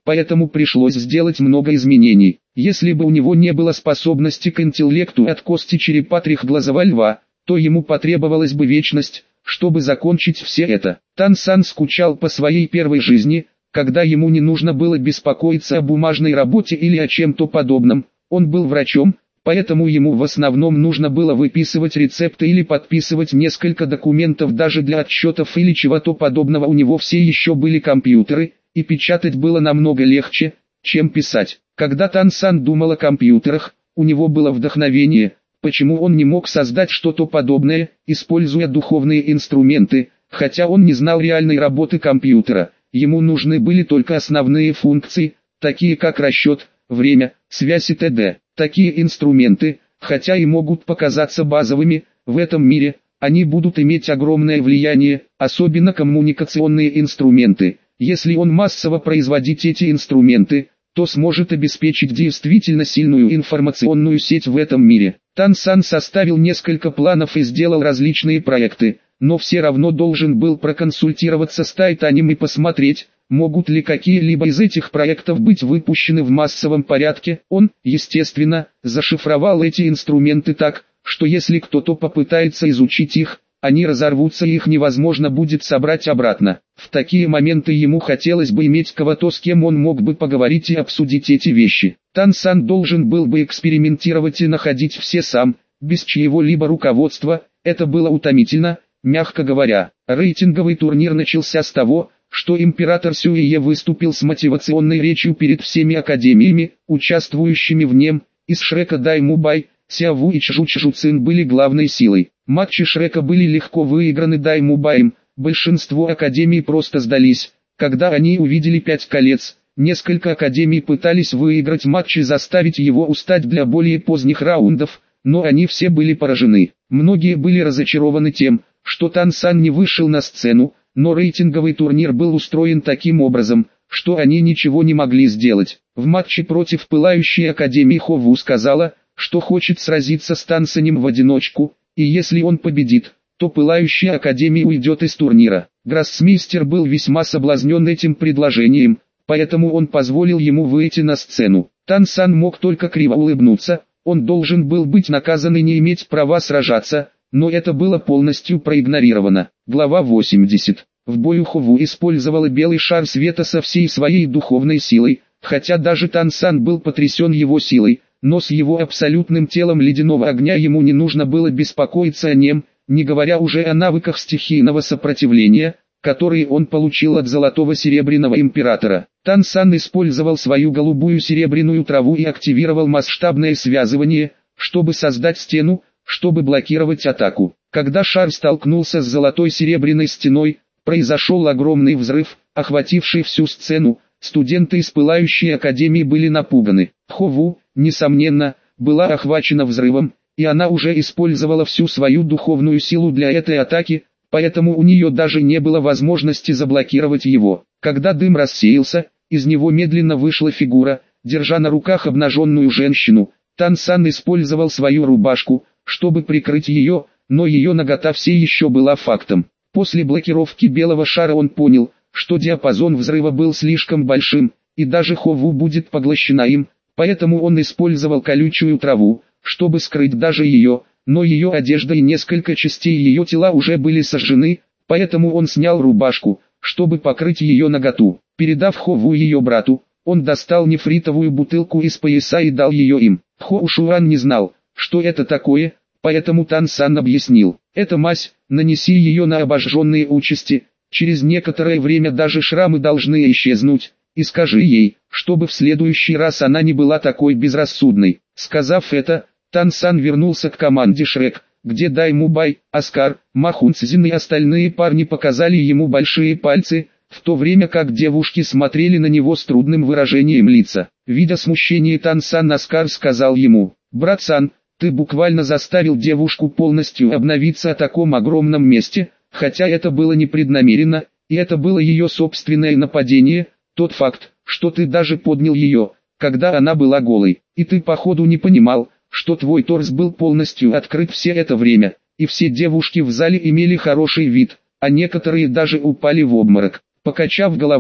поэтому пришлось сделать много изменений. Если бы у него не было способности к интеллекту от кости черепа трехглазого льва, то ему потребовалась бы вечность, чтобы закончить все это. Тан Сан скучал по своей первой жизни, когда ему не нужно было беспокоиться о бумажной работе или о чем-то подобном. Он был врачом, поэтому ему в основном нужно было выписывать рецепты или подписывать несколько документов даже для отчетов или чего-то подобного. У него все еще были компьютеры, и печатать было намного легче, чем писать. Когда Тан Сан думал о компьютерах, у него было вдохновение. Почему он не мог создать что-то подобное, используя духовные инструменты, хотя он не знал реальной работы компьютера? Ему нужны были только основные функции, такие как расчет, время, связь и т.д. Такие инструменты, хотя и могут показаться базовыми, в этом мире, они будут иметь огромное влияние, особенно коммуникационные инструменты. Если он массово производить эти инструменты, то сможет обеспечить действительно сильную информационную сеть в этом мире. Тан Сан составил несколько планов и сделал различные проекты, но все равно должен был проконсультироваться с Тайтанем и посмотреть, могут ли какие-либо из этих проектов быть выпущены в массовом порядке. Он, естественно, зашифровал эти инструменты так, что если кто-то попытается изучить их, они разорвутся и их невозможно будет собрать обратно. В такие моменты ему хотелось бы иметь кого-то, с кем он мог бы поговорить и обсудить эти вещи. Тан Сан должен был бы экспериментировать и находить все сам, без чьего-либо руководства. Это было утомительно, мягко говоря. Рейтинговый турнир начался с того, что император Сюэе выступил с мотивационной речью перед всеми академиями, участвующими в нем. Из Шрека Даймубай, Сяову и Чжучжуцин были главной силой. Матчи Шрека были легко выиграны Даймубаем, большинство академий просто сдались. Когда они увидели пять колец, несколько академий пытались выиграть матч и заставить его устать для более поздних раундов, но они все были поражены. Многие были разочарованы тем, что Тан Сан не вышел на сцену, но рейтинговый турнир был устроен таким образом, что они ничего не могли сделать. В матче против Пылающей Академии Хову сказала, что хочет сразиться с Тан Санем в одиночку, и если он победит, то Пылающая Академия уйдет из турнира. Гроссмейстер был весьма соблазнен этим предложением, поэтому он позволил ему выйти на сцену. Тан Сан мог только криво улыбнуться, он должен был быть наказан и не иметь права сражаться, но это было полностью проигнорировано. Глава восемьдесят. В бою Хову использовала белый шар света со всей своей духовной силой, хотя даже Тан Сан был потрясен его силой, но с его абсолютным телом ледяного огня ему не нужно было беспокоиться о нем, не говоря уже о навыках стихийного сопротивления, которые он получил от Золотого Серебряного Императора. Тан Сан использовал свою голубую серебряную траву и активировал масштабное связывание, чтобы создать стену, чтобы блокировать атаку. Когда шар столкнулся с золотой серебряной стеной, произошел огромный взрыв, охвативший всю сцену. Студенты из Пылающей Академии были напуганы. Хову, несомненно, была охвачена взрывом, и она уже использовала всю свою духовную силу для этой атаки, поэтому у нее даже не было возможности заблокировать его. Когда дым рассеялся, из него медленно вышла фигура, держа на руках обнаженную женщину. Тан Сан использовал свою рубашку, чтобы прикрыть ее, но ее нагота все еще была фактом. После блокировки белого шара он понял, что диапазон взрыва был слишком большим, и даже Хову будет поглощена им, поэтому он использовал колючую траву, чтобы скрыть даже ее, но ее одежда и несколько частей ее тела уже были сожжены, поэтому он снял рубашку, чтобы покрыть ее наготу. Передав Хову ее брату, он достал нефритовую бутылку из пояса и дал ее им. Хоу Шуан не знал, что это такое, поэтому Тан Сан объяснил. Это мазь, нанеси ее на обожженные участи, через некоторое время даже шрамы должны исчезнуть, и скажи ей, чтобы в следующий раз она не была такой безрассудной. Сказав это, Тан Сан вернулся к команде Шрек, где Даймубай, Оскар, Махунцзин и остальные парни показали ему большие пальцы, в то время как девушки смотрели на него с трудным выражением лица. Видя смущение Тан Сан, Оскар сказал ему: «Брат Сан, ты буквально заставил девушку полностью обновиться о таком огромном месте, хотя это было непреднамеренно, и это было ее собственное нападение, тот факт, что ты даже поднял ее, когда она была голой, и ты походу не понимал, что твой торс был полностью открыт все это время, и все девушки в зале имели хороший вид, а некоторые даже упали в обморок». Покачав головой,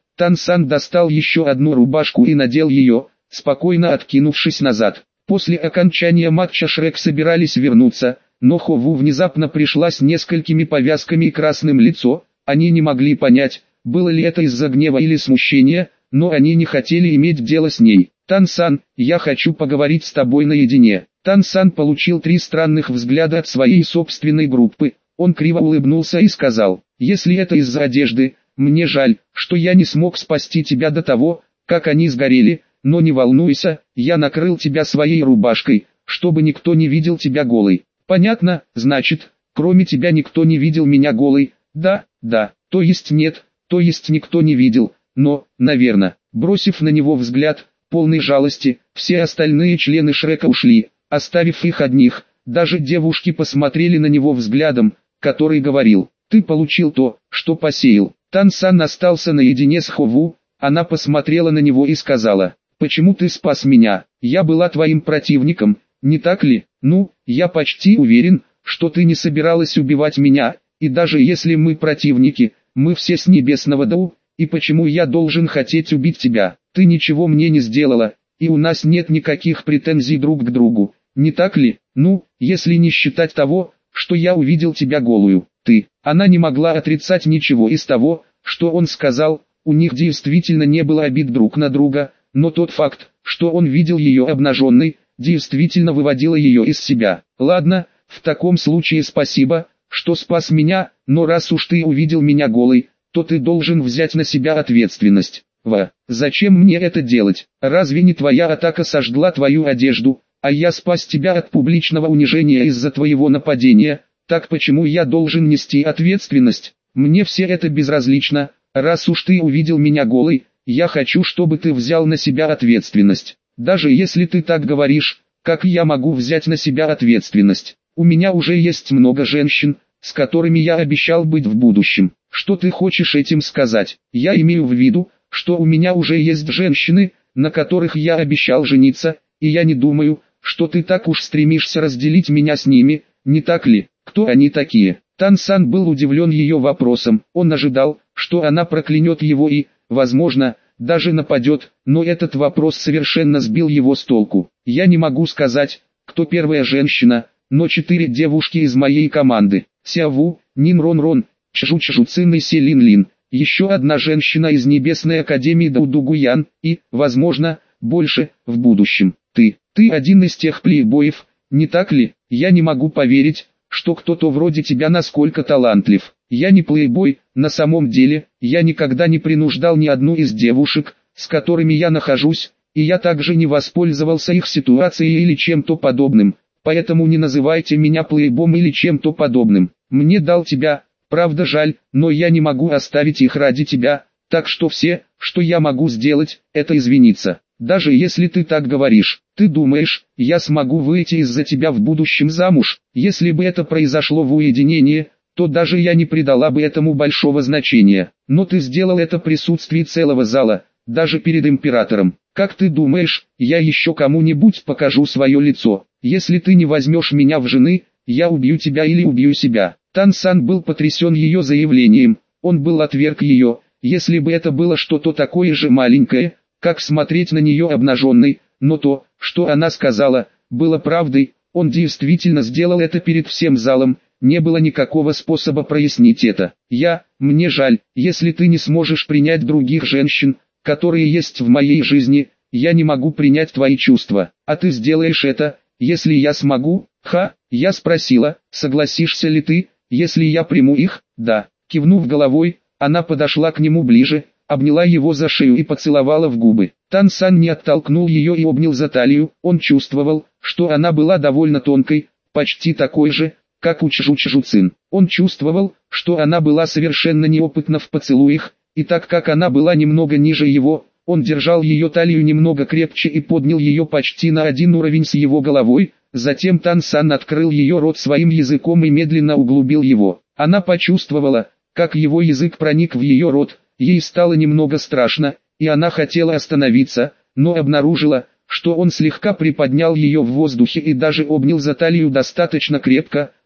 Тан Сан достал еще одну рубашку и надел ее, спокойно откинувшись назад. После окончания матча Шрек собирались вернуться, но Хо Ву внезапно пришла с несколькими повязками и красным лицо. Они не могли понять, было ли это из-за гнева или смущения, но они не хотели иметь дело с ней. «Тан Сан, я хочу поговорить с тобой наедине». Тан Сан получил три странных взгляда от своей собственной группы. Он криво улыбнулся и сказал: «Если это из-за одежды, мне жаль, что я не смог спасти тебя до того, как они сгорели, но не волнуйся, я накрыл тебя своей рубашкой, чтобы никто не видел тебя голой». «Понятно, значит, кроме тебя никто не видел меня голой?» «Да, да, то есть нет, то есть никто не видел, но, наверное». Бросив на него взгляд, полный жалости, все остальные члены Шрека ушли, оставив их одних. Даже девушки посмотрели на него взглядом, который говорил: «Ты получил то, что посеял». Тан Сан остался наедине с Хо Ву. Она посмотрела на него и сказала: «Почему ты спас меня? Я была твоим противником, не так ли? Ну, я почти уверен, что ты не собиралась убивать меня, и даже если мы противники, мы все с небесного Дау, и почему я должен хотеть убить тебя? Ты ничего мне не сделала, и у нас нет никаких претензий друг к другу, не так ли? Ну, если не считать того, что я увидел тебя голую, ты». Она не могла отрицать ничего из того, что он сказал. У них действительно не было обид друг на друга, но тот факт, что он видел ее обнаженной, действительно выводило ее из себя. «Ладно, в таком случае спасибо, что спас меня, но раз уж ты увидел меня голой, то ты должен взять на себя ответственность». «Ва, зачем мне это делать? Разве не твоя атака сожгла твою одежду, а я спас тебя от публичного унижения из-за твоего нападения? Так почему я должен нести ответственность? Мне все это безразлично. Раз уж ты увидел меня голой, я хочу, чтобы ты взял на себя ответственность. Даже если ты так говоришь, как я могу взять на себя ответственность? У меня уже есть много женщин, с которыми я обещал быть в будущем». «Что ты хочешь этим сказать?» «Я имею в виду, что у меня уже есть женщины, на которых я обещал жениться, и я не думаю, что ты так уж стремишься разделить меня с ними, не так ли? Кто они такие?» Тан Сан был удивлен ее вопросом. Он ожидал, что она проклянет его и, возможно, даже нападет, но этот вопрос совершенно сбил его с толку. «Я не могу сказать, кто первая женщина, но четыре девушки из моей команды: Ся Ву, Нин Рон Рон, Чжу Чжу Цин и Се Лин Лин, еще одна женщина из Небесной Академии Дао Ду Гуян и, возможно, больше, в будущем. Ты, ты один из тех плейбоев, не так ли? Я не могу поверить, что кто-то вроде тебя насколько талантлив. Я не плейбой, на самом деле, я никогда не принуждал ни одну из девушек, с которыми я нахожусь, и я также не воспользовался их ситуацией или чем-то подобным, поэтому не называйте меня плейбом или чем-то подобным. Мне дал тебя, правда жаль, но я не могу оставить их ради тебя, так что все, что я могу сделать, это извиниться. Даже если ты так говоришь, ты думаешь, я смогу выйти из-за тебя в будущем замуж? Если бы это произошло в уединении, то даже я не придала бы этому большого значения. Но ты сделал это в присутствии целого зала, даже перед императором. Как ты думаешь, я еще кому-нибудь покажу свое лицо? Если ты не возьмешь меня в жены, я убью тебя или убью себя». Тан Сан был потрясен ее заявлением. Он был отверг ее. Если бы это было что-то такое же маленькое, как смотреть на нее обнаженной, но то, что она сказала, было правдой. Он действительно сделал это перед всем залом. Не было никакого способа прояснить это. «Я, мне жаль, если ты не сможешь принять других женщин, которые есть в моей жизни, я не могу принять твои чувства. А ты сделаешь это, если я смогу?» «Ха», я спросила, согласишься ли ты, если я приму их? «Да». Кивнув головой, она подошла к нему ближе, обняла его за шею и поцеловала в губы. Тан Сан не оттолкнул ее и обнял за талию. Он чувствовал, что она была довольно тонкой, почти такой же, как у Чжу Чжу Цин. Он чувствовал, что она была совершенно неопытна в поцелуях, и так как она была немного ниже его, он держал ее талию немного крепче и поднял ее почти на один уровень с его головой. Затем Тан Сан открыл ее рот своим языком и медленно углубил его. Она почувствовала, как его язык проник в ее рот. Ей стало немного страшно, и она хотела остановиться, но обнаружила, что он слегка приподнял ее в воздухе и даже обнял за талию достаточно крепко,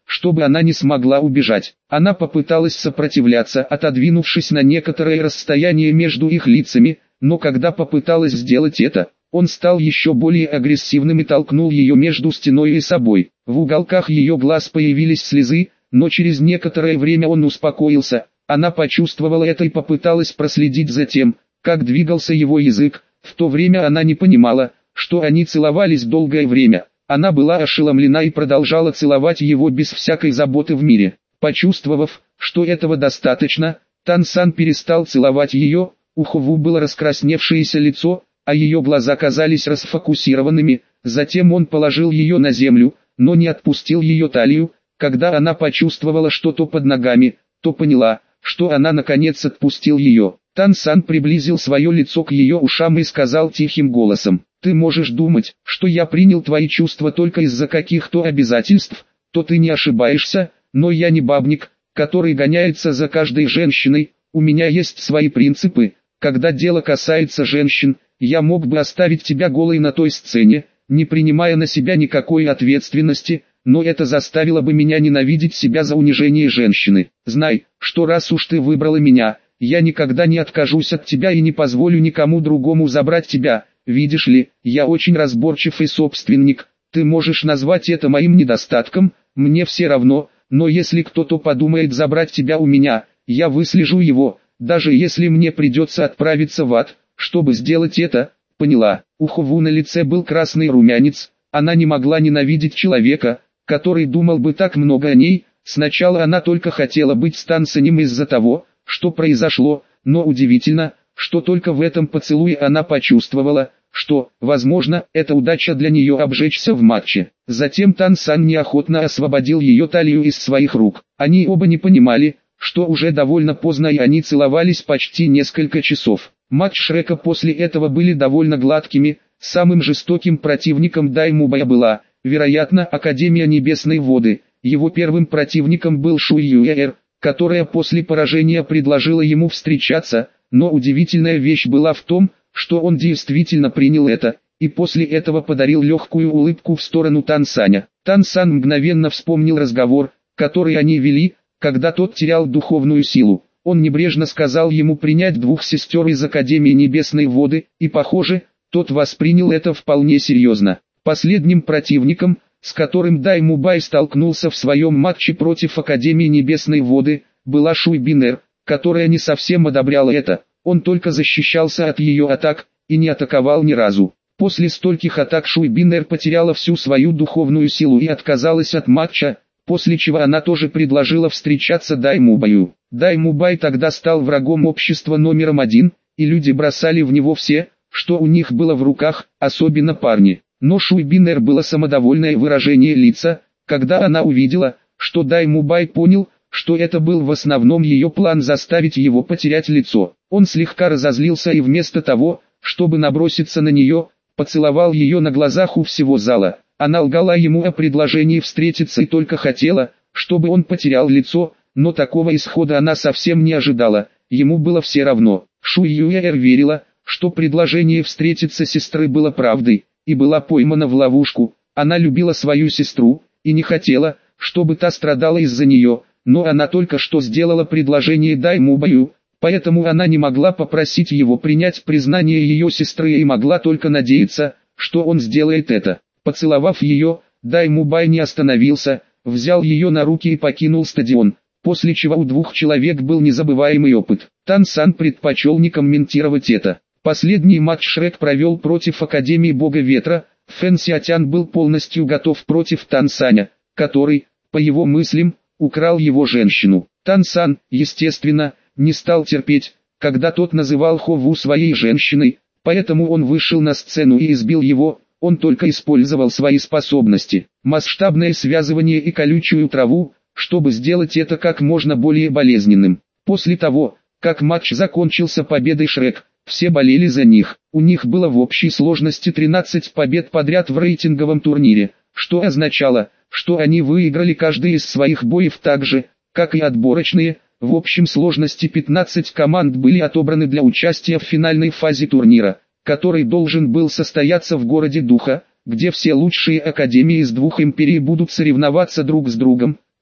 чтобы она не смогла убежать. Она попыталась сопротивляться, отодвинувшись на некоторое расстояние между их лицами, но когда попыталась сделать это, он стал еще более агрессивным и толкнул ее между стеной и собой. В уголках ее глаз появились слезы, но через некоторое время он успокоился. Она почувствовала это и попыталась проследить за тем, как двигался его язык. В то время она не понимала, что они целовались долгое время. Она была ошеломлена и продолжала целовать его без всякой заботы в мире. Почувствовав, что этого достаточно, Тан-сан перестал целовать ее. У Хову было раскрасневшееся лицо, а ее глаза казались расфокусированными. Затем он положил ее на землю, но не отпустил ее талию. Когда она почувствовала что-то под ногами, то поняла, что она наконец отпустил ее. Тан-сан приблизил свое лицо к ее ушам и сказал тихим голосом: «Ты можешь думать, что я принял твои чувства только из-за каких-то обязательств, то ты не ошибаешься, но я не бабник, который гоняется за каждой женщиной, у меня есть свои принципы. Когда дело касается женщин, я мог бы оставить тебя голой на той сцене, не принимая на себя никакой ответственности, но это заставило бы меня ненавидеть себя за унижение женщины. Знай, что раз уж ты выбрала меня, я никогда не откажусь от тебя и не позволю никому другому забрать тебя. Видишь ли, я очень разборчив и собственник, ты можешь назвать это моим недостатком, мне все равно, но если кто-то подумает забрать тебя у меня, я выслежу его, даже если мне придется отправиться в ад, чтобы сделать это, поняла?» У Хову на лице был красный румянец, она не могла ненавидеть человека, который думал бы так много о ней. Сначала она только хотела быть с Тан-санем из-за того, что произошло, но удивительно, что только в этом поцелуе она почувствовала, что, возможно, это удача для нее обжечься в матче. Затем Тан-сан неохотно освободил ее талию из своих рук. Они оба не понимали, что уже довольно поздно, и они целовались почти несколько часов. Матч Шрека после этого были довольно гладкими. Самым жестоким противником Даймубая была, вероятно, Академия Небесной Воды. Его первым противником был Шуй Юэр, которая после поражения предложила ему встречаться, но удивительная вещь была в том, что он действительно принял это, и после этого подарил легкую улыбку в сторону Тан-саня. Тан-сан мгновенно вспомнил разговор, который они вели, когда тот терял духовную силу. Он небрежно сказал ему принять двух сестер из Академии Небесной Воды, и похоже, тот воспринял это вполне серьезно. Последним противником, с которым Даймубай столкнулся в своем матче против Академии Небесной Воды, была Шуй Бинер, которая не совсем одобряла это. Он только защищался от ее атак, и не атаковал ни разу. После стольких атак Шуй Бинер потеряла всю свою духовную силу и отказалась от матча, после чего она тоже предложила встречаться Даймубаю. Даймубай тогда стал врагом общества номером один, и люди бросали в него все, что у них было в руках, особенно парни. Но Шуй Бинер было самодовольное выражение лица, когда она увидела, что Даймубай понял, что это был в основном ее план заставить его потерять лицо. Он слегка разозлился и вместо того, чтобы наброситься на нее, поцеловал ее на глазах у всего зала. Она лгала ему о предложении встретиться и только хотела, чтобы он потерял лицо, но такого исхода она совсем не ожидала, ему было все равно. Шуй Юэр верила, что предложение встретиться сестры было правдой, и была поймана в ловушку. Она любила свою сестру, и не хотела, чтобы та страдала из-за нее, но она только что сделала предложение Даймубаю, поэтому она не могла попросить его принять признание ее сестры и могла только надеяться, что он сделает это. Поцеловав ее, Даймубай не остановился, взял ее на руки и покинул стадион, после чего у двух человек был незабываемый опыт. Тан-сан предпочел не комментировать это. Последний матч Шрек провел против Академии Бога Ветра. Фэн Сиатян был полностью готов против Тан-саня, который, по его мыслям, украл его женщину. Тан-сан, естественно, не стал терпеть, когда тот называл Хову своей женщиной, поэтому он вышел на сцену и избил его. Он только использовал свои способности, масштабное связывание и колючую траву, чтобы сделать это как можно более болезненным. После того, как матч закончился победой Шрек, все болели за них. У них было в общей сложности тринадцать побед подряд в рейтинговом турнире, что означало, что они выиграли каждый из своих боев так же, как и отборочные. В общем сложности пятнадцать команд были отобраны для участия в финальной фазе турнира, который должен был состояться в городе Духа, где все лучшие академии из двух империй будут соревноваться друг с другом.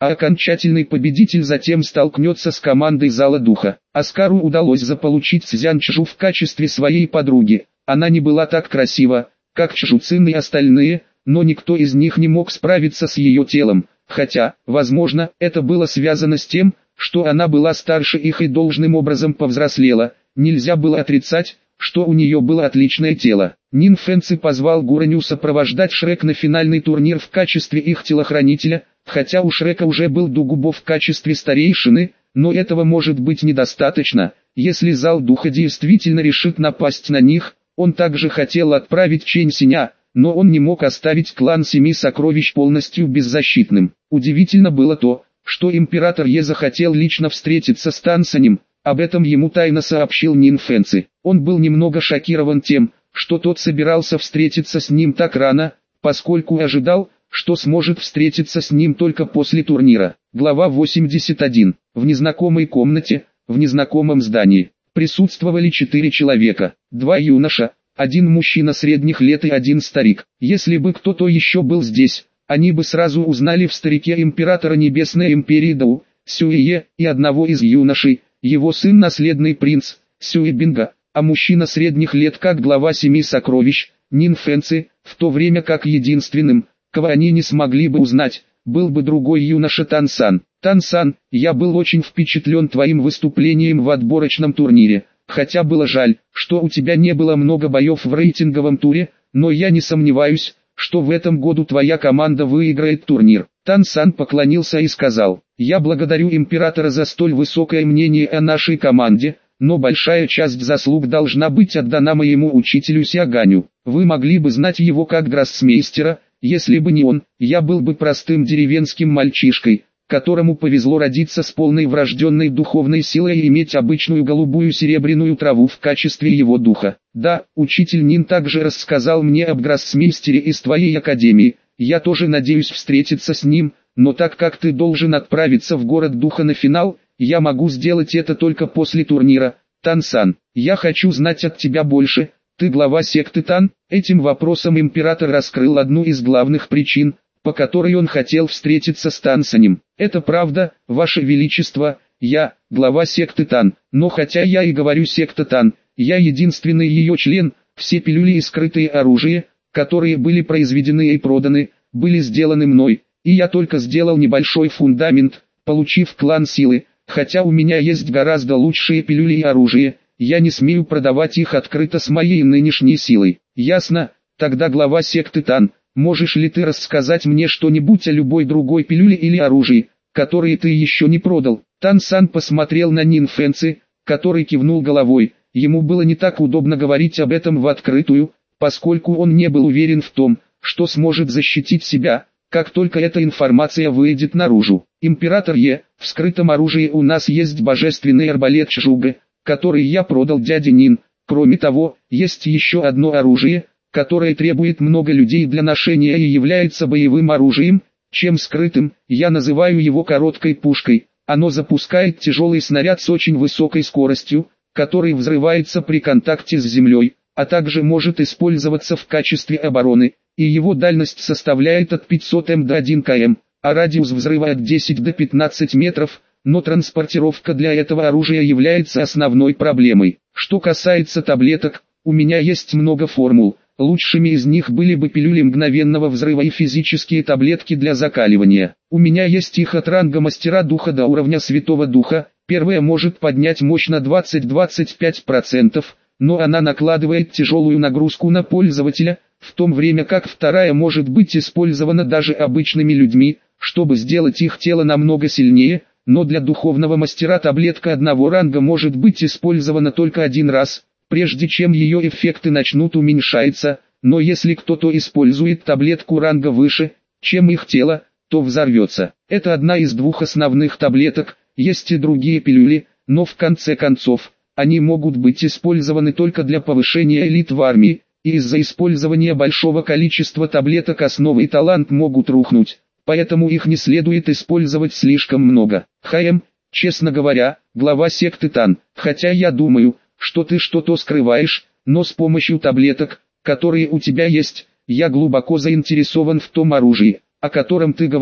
а окончательный победитель затем столкнется с командой Зала Духа. Оскару удалось заполучить Цзян Чжу в качестве своей подруги. Она не была так красива, как Чжу Цин и остальные, но никто из них не мог справиться с ее телом, хотя, возможно, это было связано с тем, что она была старше их и должным образом повзрослела. Нельзя было отрицать, что у нее было отличное тело. Нин Фэнци позвал Гураню сопровождать Шрек на финальный турнир в качестве их телохранителя, хотя у Шрека уже был Дугубо в качестве старейшины, но этого может быть недостаточно, если Зал Духа действительно решит напасть на них. Он также хотел отправить Чэнь Синя, но он не мог оставить клан Семи Сокровищ полностью беззащитным. Удивительно было то, что император Е захотел лично встретиться с Тан Санем. Об этом ему тайно сообщил Нин Фэнци. Он был немного шокирован тем, что тот собирался встретиться с ним так рано, поскольку ожидал, что сможет встретиться с ним только после турнира. Глава восемьдесят один. В незнакомой комнате, в незнакомом здании, присутствовали четыре человека, два юноша, один мужчина средних лет и один старик. Если бы кто-то еще был здесь, они бы сразу узнали в старике императора Небесной Империи Дау, Сюэе, и одного из юношей, его сын наследный принц, Сюэбинга, а мужчина средних лет как глава Семи Сокровищ, Нин Фэнци, в то время как единственным, кого они не смогли бы узнать, был бы другой юноша Тан Сан. Тан Сан, я был очень впечатлен твоим выступлением в отборочном турнире, хотя было жаль, что у тебя не было много боев в рейтинговом туре, но я не сомневаюсь, что в этом году твоя команда выиграет турнир. Тан Сан поклонился и сказал: я благодарю императора за столь высокое мнение о нашей команде, но большая часть заслуг должна быть отдана моему учителю Сяганю. Вы могли бы знать его как гроссмейстера, если бы не он, я был бы простым деревенским мальчишкой, которому повезло родиться с полной врожденной духовной силой и иметь обычную голубую серебряную траву в качестве его духа. Да, учитель Нин также рассказал мне об гроссмейстере из твоей академии, я тоже надеюсь встретиться с ним, но так как ты должен отправиться в город духа на финал, я могу сделать это только после турнира. Тан Сан, я хочу знать от тебя больше. Ты глава секты Тан? Этим вопросом император раскрыл одну из главных причин, по которой он хотел встретиться с Тан Санем. Это правда, Ваше Величество, я, глава секты Тан, но хотя я и говорю секта Тан, я единственный ее член, все пилюли и скрытые оружие, которые были произведены и проданы, были сделаны мной, и я только сделал небольшой фундамент, получив клан силы, хотя у меня есть гораздо лучшие пилюли и оружие, я не смею продавать их открыто с моей нынешней силой. Ясно? Тогда глава секты Тан, можешь ли ты рассказать мне что-нибудь о любой другой пилюле или оружии, которые ты еще не продал? Тан Сан посмотрел на Нин Фэнци, который кивнул головой. Ему было не так удобно говорить об этом в открытую, поскольку он не был уверен в том, что сможет защитить себя, как только эта информация выйдет наружу. Император Е, в скрытом оружии у нас есть божественный арбалет Чжуга, который я продал дяде Нин. Кроме того, есть еще одно оружие, которое требует много людей для ношения и является боевым оружием, чем скрытым. Я называю его короткой пушкой. Оно запускает тяжелый снаряд с очень высокой скоростью, который взрывается при контакте с землей, а также может использоваться в качестве обороны, и его дальность составляет от пятисот метров до одного километра, а радиус взрыва от десяти до пятнадцати метров, но транспортировка для этого оружия является основной проблемой. Что касается таблеток, у меня есть много формул, лучшими из них были бы пилюли мгновенного взрыва и физические таблетки для закаливания. У меня есть их от ранга мастера духа до уровня святого духа, первая может поднять мощь на двадцать-двадцать пять процентов, но она накладывает тяжелую нагрузку на пользователя, в то время как вторая может быть использована даже обычными людьми, чтобы сделать их тело намного сильнее, но для духовного мастера таблетка одного ранга может быть использована только один раз, прежде чем ее эффекты начнут уменьшаться, но если кто-то использует таблетку ранга выше, чем их тело, то взорвется. Это одна из двух основных таблеток, есть и другие пилюли, но в конце концов, они могут быть использованы только для повышения элит в армии, и из-за использования большого количества таблеток основы и талант могут рухнуть, поэтому их не следует использовать слишком много. ХМ, честно говоря, глава секты Тан, хотя я думаю, что ты что-то скрываешь, но с помощью таблеток, которые у тебя есть, я глубоко заинтересован в том оружии, о котором ты говорил,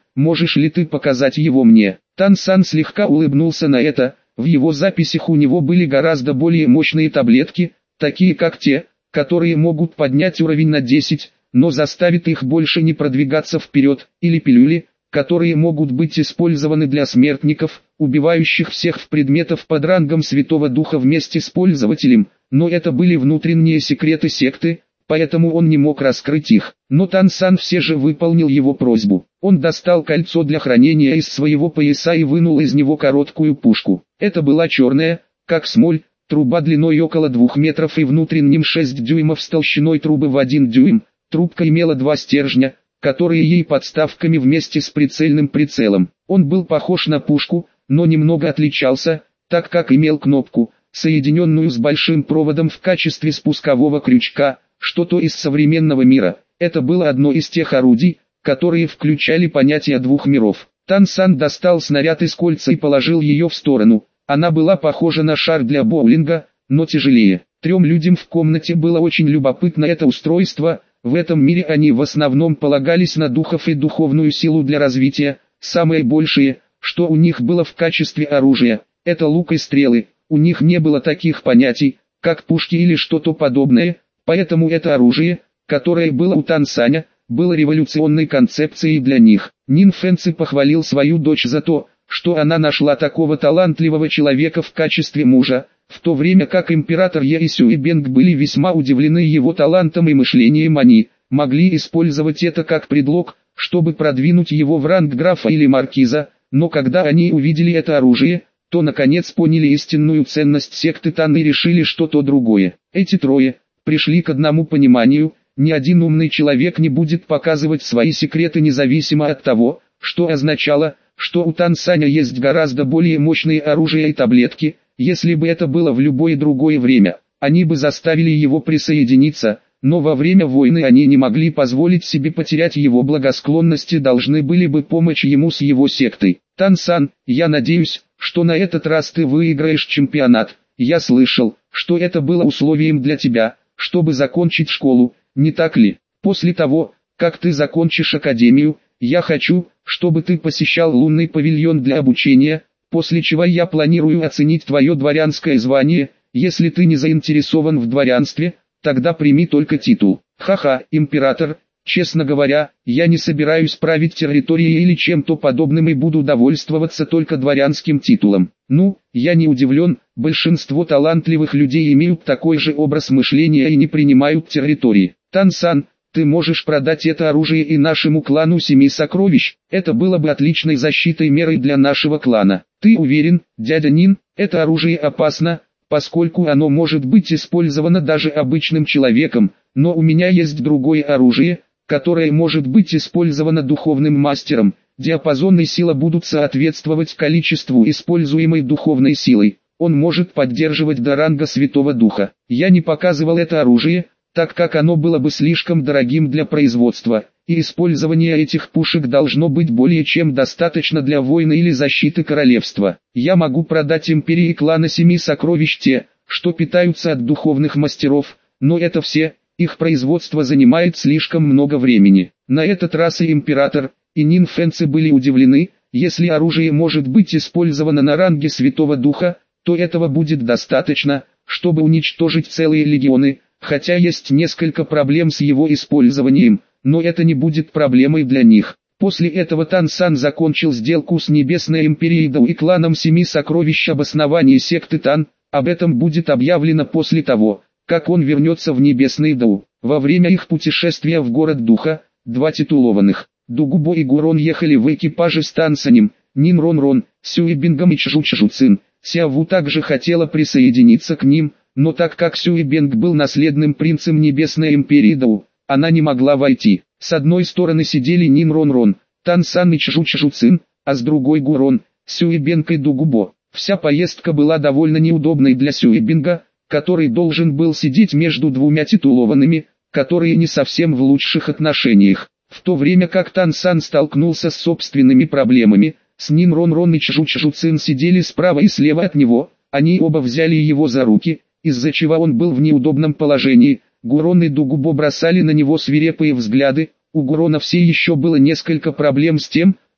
можешь ли ты показать его мне? Тан Сан слегка улыбнулся на это, в его записях у него были гораздо более мощные таблетки, такие как те, которые могут поднять уровень на десять, но заставит их больше не продвигаться вперед, или пилюли, которые могут быть использованы для смертников, убивающих всех в предметов под рангом Святого Духа вместе с пользователем, но это были внутренние секреты секты, поэтому он не мог раскрыть их. Но Тан Сан все же выполнил его просьбу. Он достал кольцо для хранения из своего пояса и вынул из него короткую пушку. Это была черная, как смоль, труба длиной около двух метров и внутренним шесть дюймов с толщиной трубы в один дюйм. Трубка имела два стержня, которые ей подставками вместе с прицельным прицелом. Он был похож на пушку, но немного отличался, так как имел кнопку, соединенную с большим проводом в качестве спускового крючка, что-то из современного мира. Это было одно из тех орудий, которые включали понятие двух миров. Тан Сан достал снаряд из кольца и положил ее в сторону. Она была похожа на шар для боулинга, но тяжелее. Трем людям в комнате было очень любопытно это устройство. В этом мире они в основном полагались на духов и духовную силу для развития. Самое большее, что у них было в качестве оружия, это лук и стрелы. У них не было таких понятий, как пушки или что-то подобное, поэтому это оружие, которое было у Тан Саня, было революционной концепцией для них. Нин Фэнци похвалил свою дочь за то, что она нашла такого талантливого человека в качестве мужа, в то время как император Е и Сюй Бенг были весьма удивлены его талантом и мышлением. Они могли использовать это как предлог, чтобы продвинуть его в ранг графа или маркиза, но когда они увидели это оружие, то наконец поняли истинную ценность секты Тан и решили что-то другое. Эти трое пришли к одному пониманию: ни один умный человек не будет показывать свои секреты независимо от того, что означало, что у Тан Саня есть гораздо более мощные оружия и таблетки. Если бы это было в любое другое время, они бы заставили его присоединиться, но во время войны они не могли позволить себе потерять его благосклонность и должны были бы помочь ему с его сектой. Тан Сан, я надеюсь, что на этот раз ты выиграешь чемпионат. Я слышал, что это было условием для тебя, чтобы закончить школу, не так ли? После того, как ты закончишь академию, я хочу, чтобы ты посещал лунный павильон для обучения, после чего я планирую оценить твое дворянское звание. Если ты не заинтересован в дворянстве, тогда прими только титул. Ха-ха, император, честно говоря, я не собираюсь править территорией или чем-то подобным и буду довольствоваться только дворянским титулом. Ну, я не удивлен, большинство талантливых людей имеют такой же образ мышления и не принимают территории. Тан Сан, ты можешь продать это оружие и нашему клану Семи Сокровищ, это было бы отличной защитой мерой для нашего клана. Ты уверен, дядя Нин, это оружие опасно, поскольку оно может быть использовано даже обычным человеком, но у меня есть другое оружие, которое может быть использовано духовным мастером. Диапазон и сила будут соответствовать количеству используемой духовной силой. Он может поддерживать до ранга Святого Духа. Я не показывал это оружие, так как оно было бы слишком дорогим для производства, и использование этих пушек должно быть более чем достаточно для войны или защиты королевства. Я могу продать империи клана Семи Сокровищ те, что питаются от духовных мастеров, но это все, их производство занимает слишком много времени. На этот раз и император, и Нин Фэнци были удивлены. Если оружие может быть использовано на ранге Святого Духа, то этого будет достаточно, чтобы уничтожить целые легионы. Хотя есть несколько проблем с его использованием, но это не будет проблемой для них. После этого Тан Сан закончил сделку с Небесной Империей Дау и кланом Семи Сокровищ об основании секты Тан. Об этом будет объявлено после того, как он вернется в Небесный Дау. Во время их путешествия в город Духа, два титулованных, Дугубо и Гурон ехали в экипаже с Тан Санем, Нин Рон Рон, Сюй Бенгом и Чжу Чжу Цин. Сяову также хотела присоединиться к ним, но так как Сюй Бенг был наследным принцем Небесной Империи Дау, она не могла войти. С одной стороны сидели Нин Рон Рон, Тан Сан и Чжу Чжу Цин, а с другой Гурон, Сюй Бенг и Дугубо. Вся поездка была довольно неудобной для Сюй Бенга, который должен был сидеть между двумя титулованными, которые не совсем в лучших отношениях. В то время как Тан Сан столкнулся с собственными проблемами, с Нин Рон Рон и Чжу Чжу Цин сидели справа и слева от него, они оба взяли его за руки, из-за чего он был в неудобном положении. Гурон и Дугубо бросали на него свирепые взгляды. У Гурона все еще было несколько проблем с тем,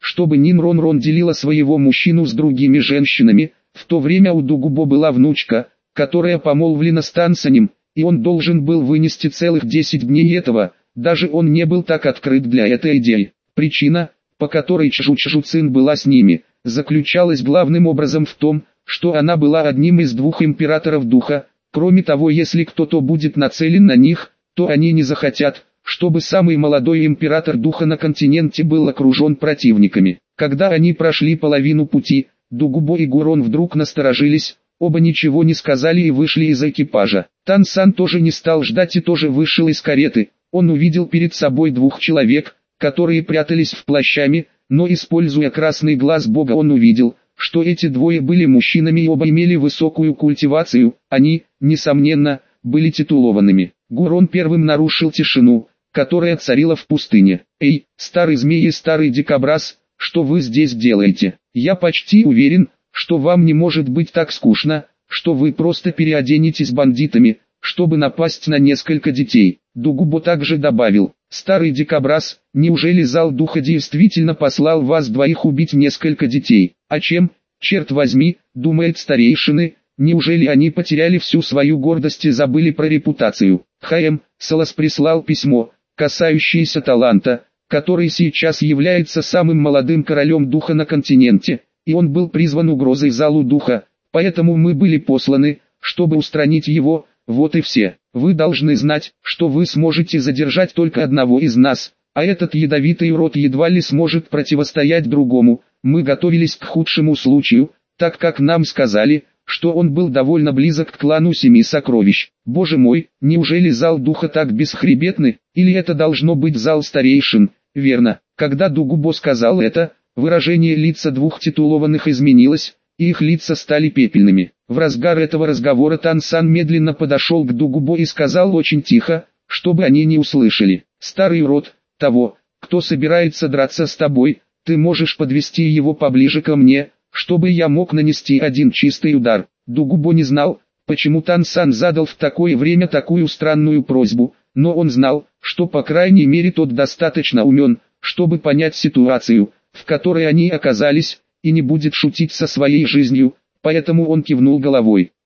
чтобы Нин Рон Рон делила своего мужчину с другими женщинами. В то время у Дугубо была внучка, которая помолвлена с Тансанем, и он должен был вынести целых десять дней этого. Даже он не был так открыт для этой идеи. Причина, по которой Чжу-Чжу-Цин была с ними, заключалась главным образом в том, что она была одним из двух императоров духа. Кроме того, если кто-то будет нацелен на них, то они не захотят, чтобы самый молодой император духа на континенте был окружен противниками. Когда они прошли половину пути, Дугубо и Гурон вдруг насторожились, оба ничего не сказали и вышли из экипажа. Тан-сан тоже не стал ждать и тоже вышел из кареты. Он увидел перед собой двух человек, которые прятались в плащами, но используя красный глаз бога он увидел, что эти двое были мужчинами и оба имели высокую культивацию. Они, несомненно, были титулованными. Гурон первым нарушил тишину, которая царила в пустыне. «Эй, старый змей и старый дикобраз, что вы здесь делаете? Я почти уверен, что вам не может быть так скучно, что вы просто переоденетесь бандитами, чтобы напасть на несколько детей». Дугубо также добавил: «Старый дикобраз, неужели зал духа действительно послал вас двоих убить несколько детей? А чем, черт возьми, думает старейшины, неужели они потеряли всю свою гордость и забыли про репутацию?» Х.М. Салас прислал письмо, касающееся таланта, который сейчас является самым молодым королем духа на континенте, и он был призван угрозой залу духа, поэтому мы были посланы, чтобы устранить его. Вот и все. Вы должны знать, что вы сможете задержать только одного из нас, а этот ядовитый урод едва ли сможет противостоять другому. Мы готовились к худшему случаю, так как нам сказали, что он был довольно близок к клану Семи Сокровищ. Боже мой, неужели зал духа так бесхребетный, или это должно быть зал старейшин? Верно. Когда Дугубо сказал это, выражение лица двух титулованных изменилось, и их лица стали пепельными. В разгар этого разговора Тан-сан медленно подошел к Дугубо и сказал очень тихо, чтобы они не услышали: «Старый урод, того, кто собирается драться с тобой, ты можешь подвести его поближе ко мне, чтобы я мог нанести один чистый удар». Дугубо не знал, почему Тан-сан задал в такое время такую странную просьбу, но он знал, что по крайней мере тот достаточно умен, чтобы понять ситуацию, в которой они оказались, и не будет шутить со своей жизнью, поэтому он кивнул головой.